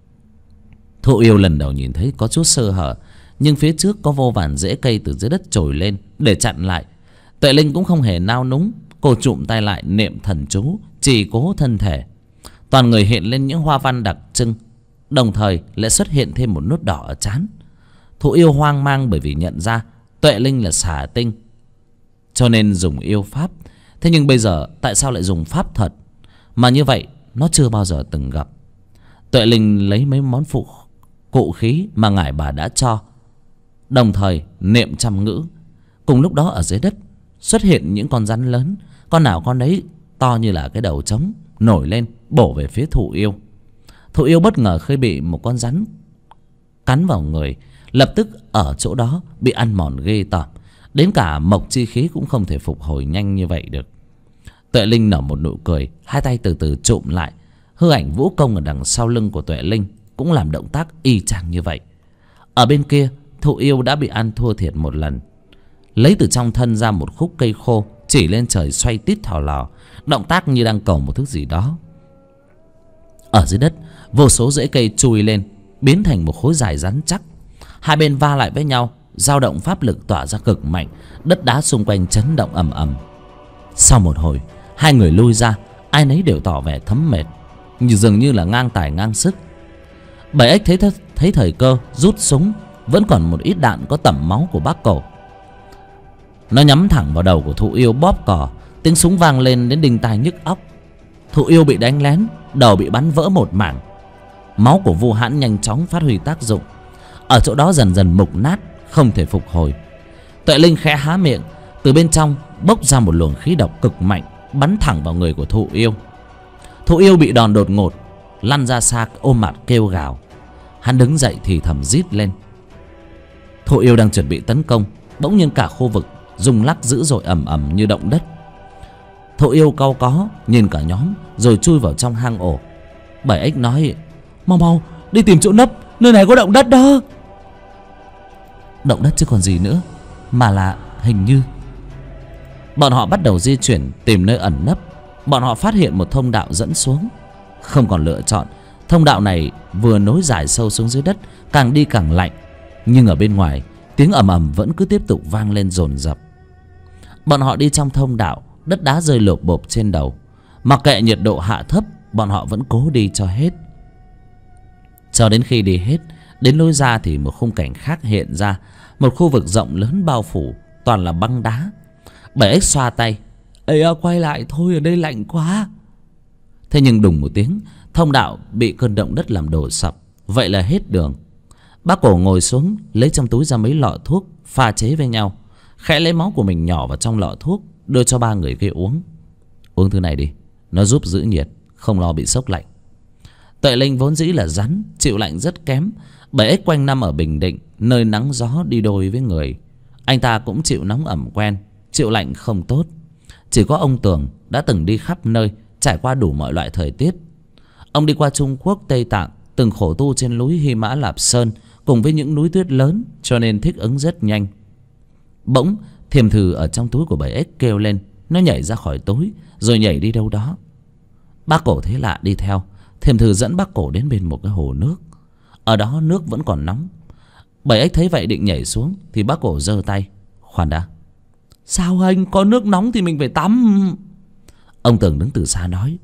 Thụ Yêu lần đầu nhìn thấy có chút sơ hở, nhưng phía trước có vô vàn rễ cây từ dưới đất trồi lên để chặn lại. Tuệ Linh cũng không hề nao núng, cô trụm tay lại niệm thần chú trì cố thân thể. Toàn người hiện lên những hoa văn đặc trưng, đồng thời lại xuất hiện thêm một nốt đỏ ở trán. Thụ Yêu hoang mang bởi vì nhận ra Tuệ Linh là xà tinh, cho nên dùng yêu pháp. Thế nhưng bây giờ tại sao lại dùng pháp thuật, mà như vậy nó chưa bao giờ từng gặp. Tuệ Linh lấy mấy món cụ khí mà ngải bà đã cho, đồng thời niệm trăm ngữ. Cùng lúc đó ở dưới đất xuất hiện những con rắn lớn, con nào con đấy to như là cái đầu trống, nổi lên bổ về phía Thụ Yêu. Thụ Yêu bất ngờ khi bị một con rắn cắn vào người, lập tức ở chỗ đó bị ăn mòn ghê tởm. Đến cả mộc chi khí cũng không thể phục hồi nhanh như vậy được. Tuệ Linh nở một nụ cười, hai tay từ từ chụm lại. Hư ảnh vũ công ở đằng sau lưng của Tuệ Linh cũng làm động tác y chang như vậy. Ở bên kia, Thụ Yêu đã bị ăn thua thiệt một lần. Lấy từ trong thân ra một khúc cây khô, chỉ lên trời xoay tít thò lò, động tác như đang cầu một thứ gì đó. Ở dưới đất, vô số rễ cây chui lên, biến thành một khối dài rắn chắc. Hai bên va lại với nhau, dao động pháp lực tỏa ra cực mạnh, đất đá xung quanh chấn động ầm ầm. Sau một hồi, hai người lui ra, ai nấy đều tỏ vẻ thấm mệt, dường như là ngang tài ngang sức. Bảy ếch thấy thời cơ rút súng, vẫn còn một ít đạn có tẩm máu của bác cổ. Nó nhắm thẳng vào đầu của Thụ Yêu bóp cò, tiếng súng vang lên đến đinh tai nhức óc. Thụ Yêu bị đánh lén, đầu bị bắn vỡ một mảng. Máu của Vu Hãn nhanh chóng phát huy tác dụng, ở chỗ đó dần dần mục nát, không thể phục hồi. Tuệ Linh khẽ há miệng, từ bên trong bốc ra một luồng khí độc cực mạnh, bắn thẳng vào người của Thụ Yêu. Thụ Yêu bị đòn đột ngột, lăn ra xa ôm mặt kêu gào. Hắn đứng dậy thì thầm rít lên. Thụ Yêu đang chuẩn bị tấn công, bỗng nhiên cả khu vực rung lắc dữ dội, ầm ầm như động đất. Thụ Yêu cau có nhìn cả nhóm rồi chui vào trong hang ổ. Bảy ếch nói: mau mau đi tìm chỗ nấp, nơi này có động đất đó. Động đất chứ còn gì nữa, mà là hình như. Bọn họ bắt đầu di chuyển tìm nơi ẩn nấp. Bọn họ phát hiện một thông đạo dẫn xuống. Không còn lựa chọn, thông đạo này vừa nối dài sâu xuống dưới đất, càng đi càng lạnh. Nhưng ở bên ngoài, tiếng ầm ầm vẫn cứ tiếp tục vang lên dồn dập. Bọn họ đi trong thông đạo, đất đá rơi lộp bộp trên đầu. Mặc kệ nhiệt độ hạ thấp, bọn họ vẫn cố đi cho hết. Cho đến khi đi hết, đến lối ra thì một khung cảnh khác hiện ra. Một khu vực rộng lớn bao phủ, toàn là băng đá. Bảy ếch xoa tay: ây, quay lại thôi, ở đây lạnh quá. Thế nhưng đùng một tiếng, thông đạo bị cơn động đất làm đổ sập. Vậy là hết đường. Bác Cổ ngồi xuống, lấy trong túi ra mấy lọ thuốc pha chế với nhau, khẽ lấy máu của mình nhỏ vào trong lọ thuốc, đưa cho ba người kia uống. Uống thứ này đi, nó giúp giữ nhiệt, không lo bị sốc lạnh. Tuệ Linh vốn dĩ là rắn, chịu lạnh rất kém. Bảy ếch quanh năm ở Bình Định, nơi nắng gió đi đôi với người. Anh ta cũng chịu nóng ẩm quen, chịu lạnh không tốt. Chỉ có ông Tường đã từng đi khắp nơi, trải qua đủ mọi loại thời tiết. Ông đi qua Trung Quốc, Tây Tạng, từng khổ tu trên núi Hy Mã Lạp Sơn cùng với những núi tuyết lớn, cho nên thích ứng rất nhanh. Bỗng thiềm thử ở trong túi của bảy ếch kêu lên. Nó nhảy ra khỏi túi rồi nhảy đi đâu đó. Bác Cổ thấy lạ đi theo. Thiềm thử dẫn bác Cổ đến bên một cái hồ nước. Ở đó nước vẫn còn nóng. Bảy ếch thấy vậy định nhảy xuống thì bác Cổ giơ tay: khoan đã. Sao anh, có nước nóng thì mình phải tắm. Ông Tường đứng từ xa nói: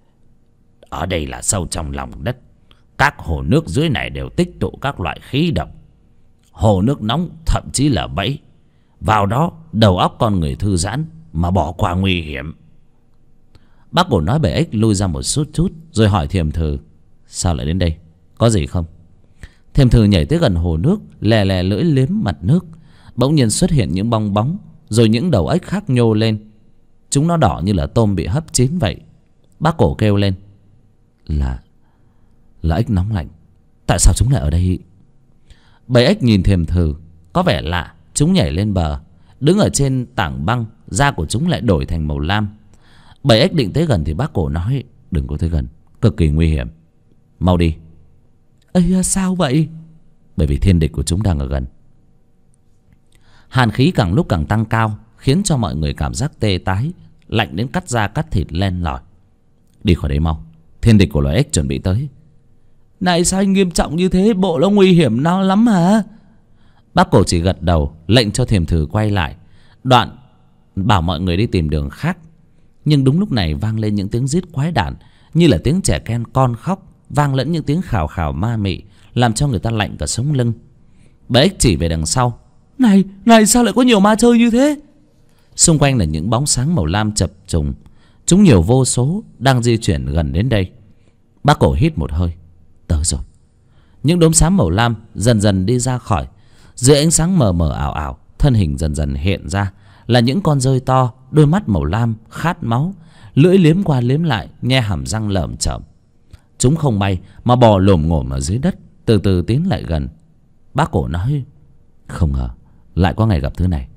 ở đây là sâu trong lòng đất, các hồ nước dưới này đều tích tụ các loại khí độc. Hồ nước nóng thậm chí là bẫy. Vào đó đầu óc con người thư giãn, mà bỏ qua nguy hiểm. Bác Cổ nói bảy ếch lui ra một chút rồi hỏi Thiềm Thử: sao lại đến đây, có gì không? Thiềm Thử nhảy tới gần hồ nước, lè lè lưỡi liếm mặt nước. Bỗng nhiên xuất hiện những bong bóng, rồi những đầu ếch khác nhô lên. Chúng nó đỏ như là tôm bị hấp chín vậy. Bác Cổ kêu lên: là ếch nóng lạnh, tại sao chúng lại ở đây? Bảy ếch nhìn Thiềm Thử có vẻ lạ. Chúng nhảy lên bờ, đứng ở trên tảng băng, da của chúng lại đổi thành màu lam. Bảy ếch định tới gần thì bác Cổ nói: đừng có tới gần, cực kỳ nguy hiểm, mau đi. Ây, sao vậy? Bởi vì thiên địch của chúng đang ở gần. Hàn khí càng lúc càng tăng cao, khiến cho mọi người cảm giác tê tái, lạnh đến cắt da cắt thịt len lỏi. Đi khỏi đây mau, thiên địch của loài ếch chuẩn bị tới. Này, sao anh nghiêm trọng như thế, bộ nó nguy hiểm nó lắm hả? Bác Cổ chỉ gật đầu, lệnh cho Thiềm Thử quay lại, đoạn bảo mọi người đi tìm đường khác. Nhưng đúng lúc này vang lên những tiếng rít quái đản, như là tiếng trẻ con khóc, vang lẫn những tiếng khào khào ma mị, làm cho người ta lạnh cả sống lưng. Bảy ếch chỉ về đằng sau: Này, sao lại có nhiều ma chơi như thế? Xung quanh là những bóng sáng màu lam chập trùng. Chúng nhiều vô số, đang di chuyển gần đến đây. Bác Cổ hít một hơi: tới rồi. Những đốm xám màu lam dần dần đi ra khỏi. Dưới ánh sáng mờ mờ ảo ảo, thân hình dần dần hiện ra là những con dơi to, đôi mắt màu lam khát máu, lưỡi liếm qua liếm lại, nhe hàm răng lởm chởm. Chúng không bay mà bò lồm ngổm ở dưới đất, từ từ tiến lại gần. Bác Cổ nói: không ngờ lại có ngày gặp thứ này.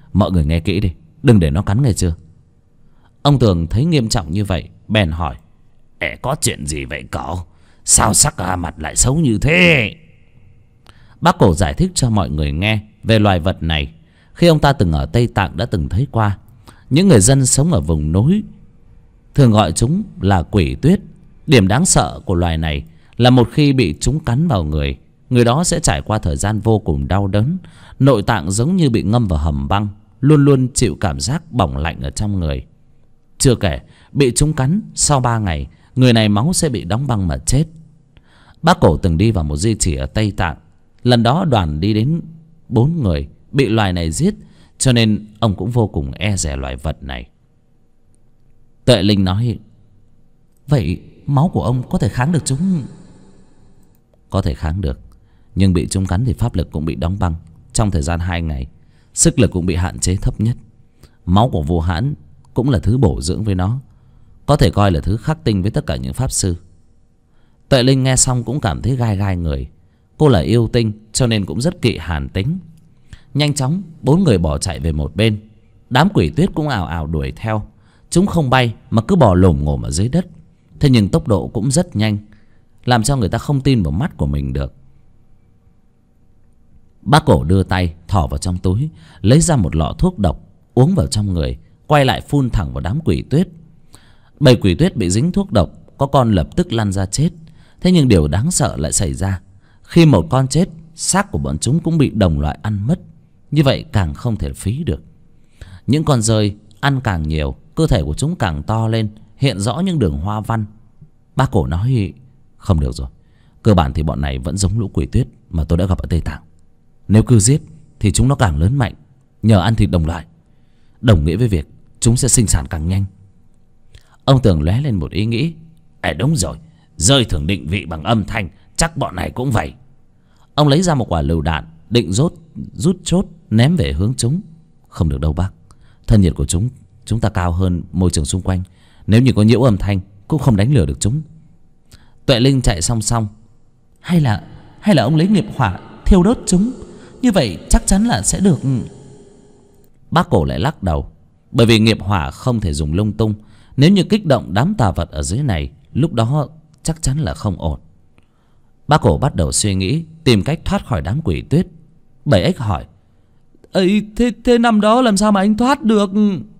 Mọi người nghe kỹ đi, đừng để nó cắn, nghe chưa? Ông Tường thấy nghiêm trọng như vậy bèn hỏi: Có chuyện gì vậy cậu? Sao sắc mặt lại xấu như thế? Bác Cổ giải thích cho mọi người nghe về loài vật này. Khi ông ta từng ở Tây Tạng đã từng thấy qua. Những người dân sống ở vùng núi thường gọi chúng là quỷ tuyết. Điểm đáng sợ của loài này là một khi bị chúng cắn vào người, người đó sẽ trải qua thời gian vô cùng đau đớn. Nội tạng giống như bị ngâm vào hầm băng, luôn luôn chịu cảm giác bỏng lạnh ở trong người. Chưa kể bị chúng cắn, sau 3 ngày người này máu sẽ bị đóng băng mà chết. Bác Cổ từng đi vào một di chỉ ở Tây Tạng. Lần đó đoàn đi đến 4 người bị loài này giết, cho nên ông cũng vô cùng e dè loài vật này. Tuệ Linh nói: Vậy máu của ông có thể kháng được chúng? Có thể kháng được, nhưng bị chúng cắn thì pháp lực cũng bị đóng băng trong thời gian 2 ngày. Sức lực cũng bị hạn chế thấp nhất. Máu của Vô Hãn cũng là thứ bổ dưỡng với nó, có thể coi là thứ khắc tinh với tất cả những pháp sư. Tuệ Linh nghe xong cũng cảm thấy gai gai người. Cô là yêu tinh cho nên cũng rất kỵ hàn tính. Nhanh chóng 4 người bỏ chạy về một bên. Đám quỷ tuyết cũng ào ào đuổi theo. Chúng không bay mà cứ bò lồm ngồm ở dưới đất. Thế nhưng tốc độ cũng rất nhanh, làm cho người ta không tin vào mắt của mình được. Bác Cổ đưa tay thò vào trong túi, lấy ra một lọ thuốc độc, uống vào trong người, quay lại phun thẳng vào đám quỷ tuyết. Bầy quỷ tuyết bị dính thuốc độc, có con lập tức lăn ra chết. Thế nhưng điều đáng sợ lại xảy ra. Khi một con chết, xác của bọn chúng cũng bị đồng loại ăn mất. Như vậy càng không thể phí được. Những con dơi ăn càng nhiều, cơ thể của chúng càng to lên, hiện rõ những đường hoa văn. Bác Cổ nói: Không được rồi, cơ bản thì bọn này vẫn giống lũ quỷ tuyết mà tôi đã gặp ở Tây Tạng. Nếu cứ giết thì chúng nó càng lớn mạnh, nhờ ăn thịt đồng loại, đồng nghĩa với việc chúng sẽ sinh sản càng nhanh. Ông Tường lóe lên một ý nghĩ: Đúng rồi, dơi thường định vị bằng âm thanh, chắc bọn này cũng vậy. Ông lấy ra một quả lựu đạn, định rút chốt ném về hướng chúng. Không được đâu bác, thân nhiệt của chúng ta cao hơn môi trường xung quanh. Nếu như có nhiễu âm thanh cũng không đánh lừa được chúng. Tuệ Linh chạy song song: Hay là ông lấy nghiệp hỏa thiêu đốt chúng, như vậy chắc chắn là sẽ được. Bác Cổ lại lắc đầu: Bởi vì nghiệp hỏa không thể dùng lung tung. Nếu như kích động đám tà vật ở dưới này, lúc đó chắc chắn là không ổn. Bác Cổ bắt đầu suy nghĩ tìm cách thoát khỏi đám quỷ tuyết. Bảy Ếch hỏi: Thế năm đó làm sao mà anh thoát được?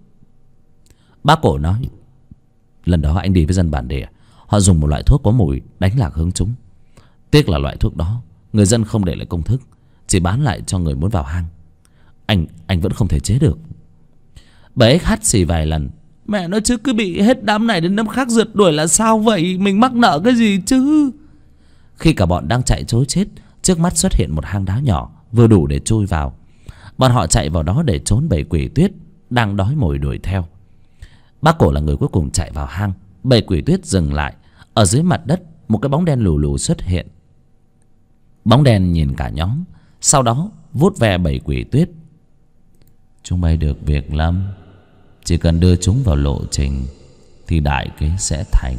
Bác Cổ nói: Lần đó anh đi với dân bản địa, họ dùng một loại thuốc có mùi đánh lạc hướng chúng. Tiếc là loại thuốc đó người dân không để lại công thức, chỉ bán lại cho người muốn vào hang. Anh vẫn không thể chế được. Bảy Ếch hắt xì vài lần: Mẹ nói chứ, cứ bị hết đám này đến đám khác rượt đuổi là sao vậy? Mình mắc nợ cái gì chứ? Khi cả bọn đang chạy trối chết, trước mắt xuất hiện một hang đá nhỏ vừa đủ để chui vào. Bọn họ chạy vào đó để trốn bầy quỷ tuyết đang đói mồi đuổi theo. Bác Cổ là người cuối cùng chạy vào hang. Bầy quỷ tuyết dừng lại. Ở dưới mặt đất, một cái bóng đen lù lù xuất hiện. Bóng đen nhìn cả nhóm, sau đó vuốt ve bầy quỷ tuyết: Chúng bay được việc lắm, chỉ cần đưa chúng vào lộ trình thì đại kế sẽ thành.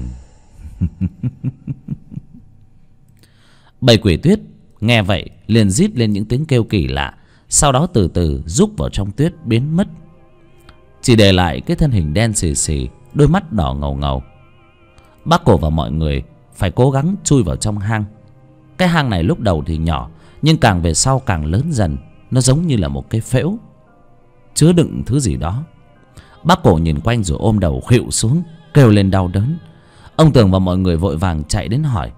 Bầy quỷ tuyết nghe vậy liền rít lên những tiếng kêu kỳ lạ, sau đó từ từ rúc vào trong tuyết biến mất, chỉ để lại cái thân hình đen xì xì, đôi mắt đỏ ngầu ngầu. Bác Cổ và mọi người phải cố gắng chui vào trong hang. Cái hang này lúc đầu thì nhỏ, nhưng càng về sau càng lớn dần. Nó giống như là một cái phễu chứa đựng thứ gì đó. Bác Cổ nhìn quanh rồi ôm đầu khuỵu xuống, kêu lên đau đớn. Ông Tường và mọi người vội vàng chạy đến hỏi: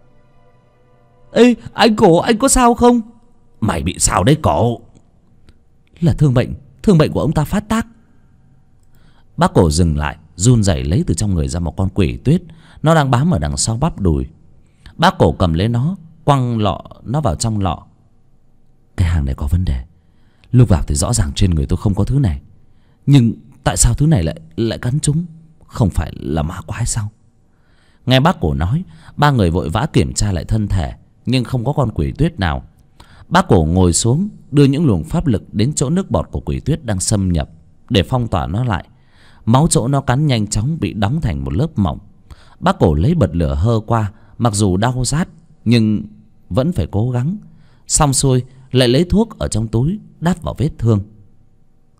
Ê anh Cổ, anh có sao không? Mày bị sao đấy Cổ? Là thương bệnh của ông ta phát tác. Bác Cổ dừng lại, run rẩy lấy từ trong người ra một con quỷ tuyết. Nó đang bám ở đằng sau bắp đùi. Bác Cổ cầm lấy nó, quăng nó vào trong lọ. Cái hàng này có vấn đề. Lúc vào thì rõ ràng trên người tôi không có thứ này, nhưng tại sao thứ này lại cắn chúng? Không phải là ma quái sao? Nghe bác Cổ nói, ba người vội vã kiểm tra lại thân thể, nhưng không có con quỷ tuyết nào. Bác Cổ ngồi xuống, đưa những luồng pháp lực đến chỗ nước bọt của quỷ tuyết đang xâm nhập để phong tỏa nó lại. Máu chỗ nó cắn nhanh chóng bị đóng thành một lớp mỏng. Bác Cổ lấy bật lửa hơ qua, mặc dù đau rát nhưng vẫn phải cố gắng. Xong xuôi lại lấy thuốc ở trong túi đắp vào vết thương.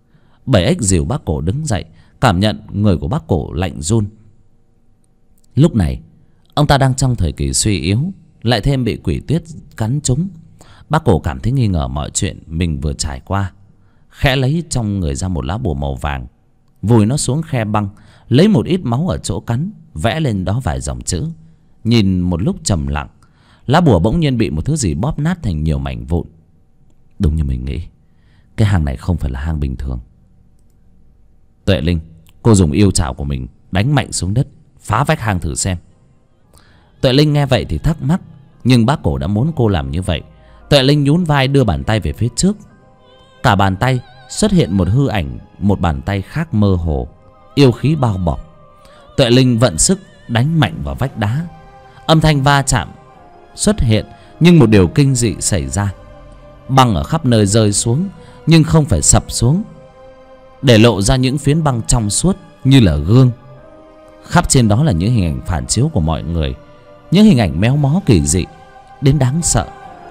Bảy ếch dìu bác cổ đứng dậy, cảm nhận người của bác cổ lạnh run. Lúc này ông ta đang trong thời kỳ suy yếu, lại thêm bị quỷ tuyết cắn trúng. Bác cổ cảm thấy nghi ngờ mọi chuyện mình vừa trải qua, khẽ lấy trong người ra một lá bùa màu vàng, vùi nó xuống khe băng, lấy một ít máu ở chỗ cắn, vẽ lên đó vài dòng chữ. Nhìn một lúc trầm lặng, lá bùa bỗng nhiên bị một thứ gì bóp nát thành nhiều mảnh vụn. Đúng như mình nghĩ, cái hang này không phải là hang bình thường. Tuệ Linh, cô dùng yêu trảo của mình đánh mạnh xuống đất, phá vách hang thử xem. Tuệ Linh nghe vậy thì thắc mắc, nhưng bác cổ đã muốn cô làm như vậy. Tuệ Linh nhún vai đưa bàn tay về phía trước. Cả bàn tay xuất hiện một hư ảnh, một bàn tay khác mơ hồ, yêu khí bao bọc. Tuệ Linh vận sức đánh mạnh vào vách đá. Âm thanh va chạm xuất hiện, nhưng một điều kinh dị xảy ra. Băng ở khắp nơi rơi xuống, nhưng không phải sập xuống, để lộ ra những phiến băng trong suốt như là gương. Khắp trên đó là những hình ảnh phản chiếu của mọi người, những hình ảnh méo mó kỳ dị đến đáng sợ.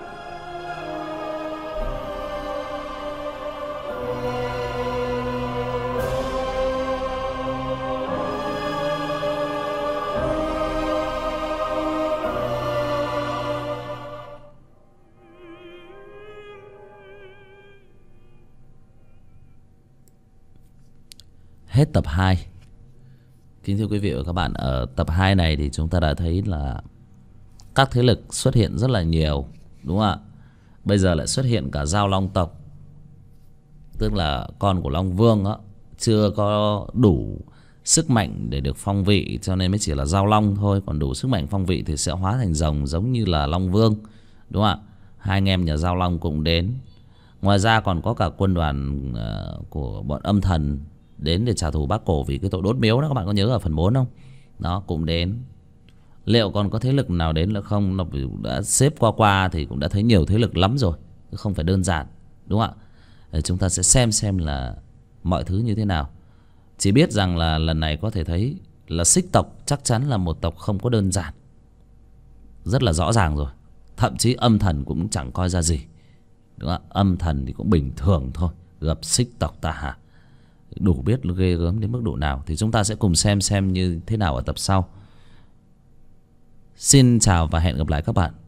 Hết tập 2. Kính thưa quý vị và các bạn, ở tập 2 này thì chúng ta đã thấy là các thế lực xuất hiện rất là nhiều, đúng không ạ? Bây giờ lại xuất hiện cả Dao Long tộc, tức là con của Long Vương đó, chưa có đủ sức mạnh để được phong vị, cho nên mới chỉ là Dao Long thôi. Còn đủ sức mạnh phong vị thì sẽ hóa thành rồng giống như là Long Vương, đúng không ạ? Hai anh em nhà Dao Long cũng đến. Ngoài ra còn có cả quân đoàn của bọn âm thần đến để trả thù bác cổ vì cái tội đốt miếu đó, các bạn có nhớ ở phần 4 không? Nó cũng đến. Liệu còn có thế lực nào đến nữa không? Nó đã xếp qua thì cũng đã thấy nhiều thế lực lắm rồi, không phải đơn giản, đúng không ạ? Chúng ta sẽ xem là mọi thứ như thế nào. Chỉ biết rằng là lần này có thể thấy là Xích tộc chắc chắn là một tộc không có đơn giản, rất là rõ ràng rồi. Thậm chí âm thần cũng chẳng coi ra gì, đúng không ạ? Âm thần thì cũng bình thường thôi, gặp Xích tộc ta hả? Đủ biết ghê gớm đến mức độ nào. Thì chúng ta sẽ cùng xem như thế nào ở tập sau. Xin chào và hẹn gặp lại các bạn.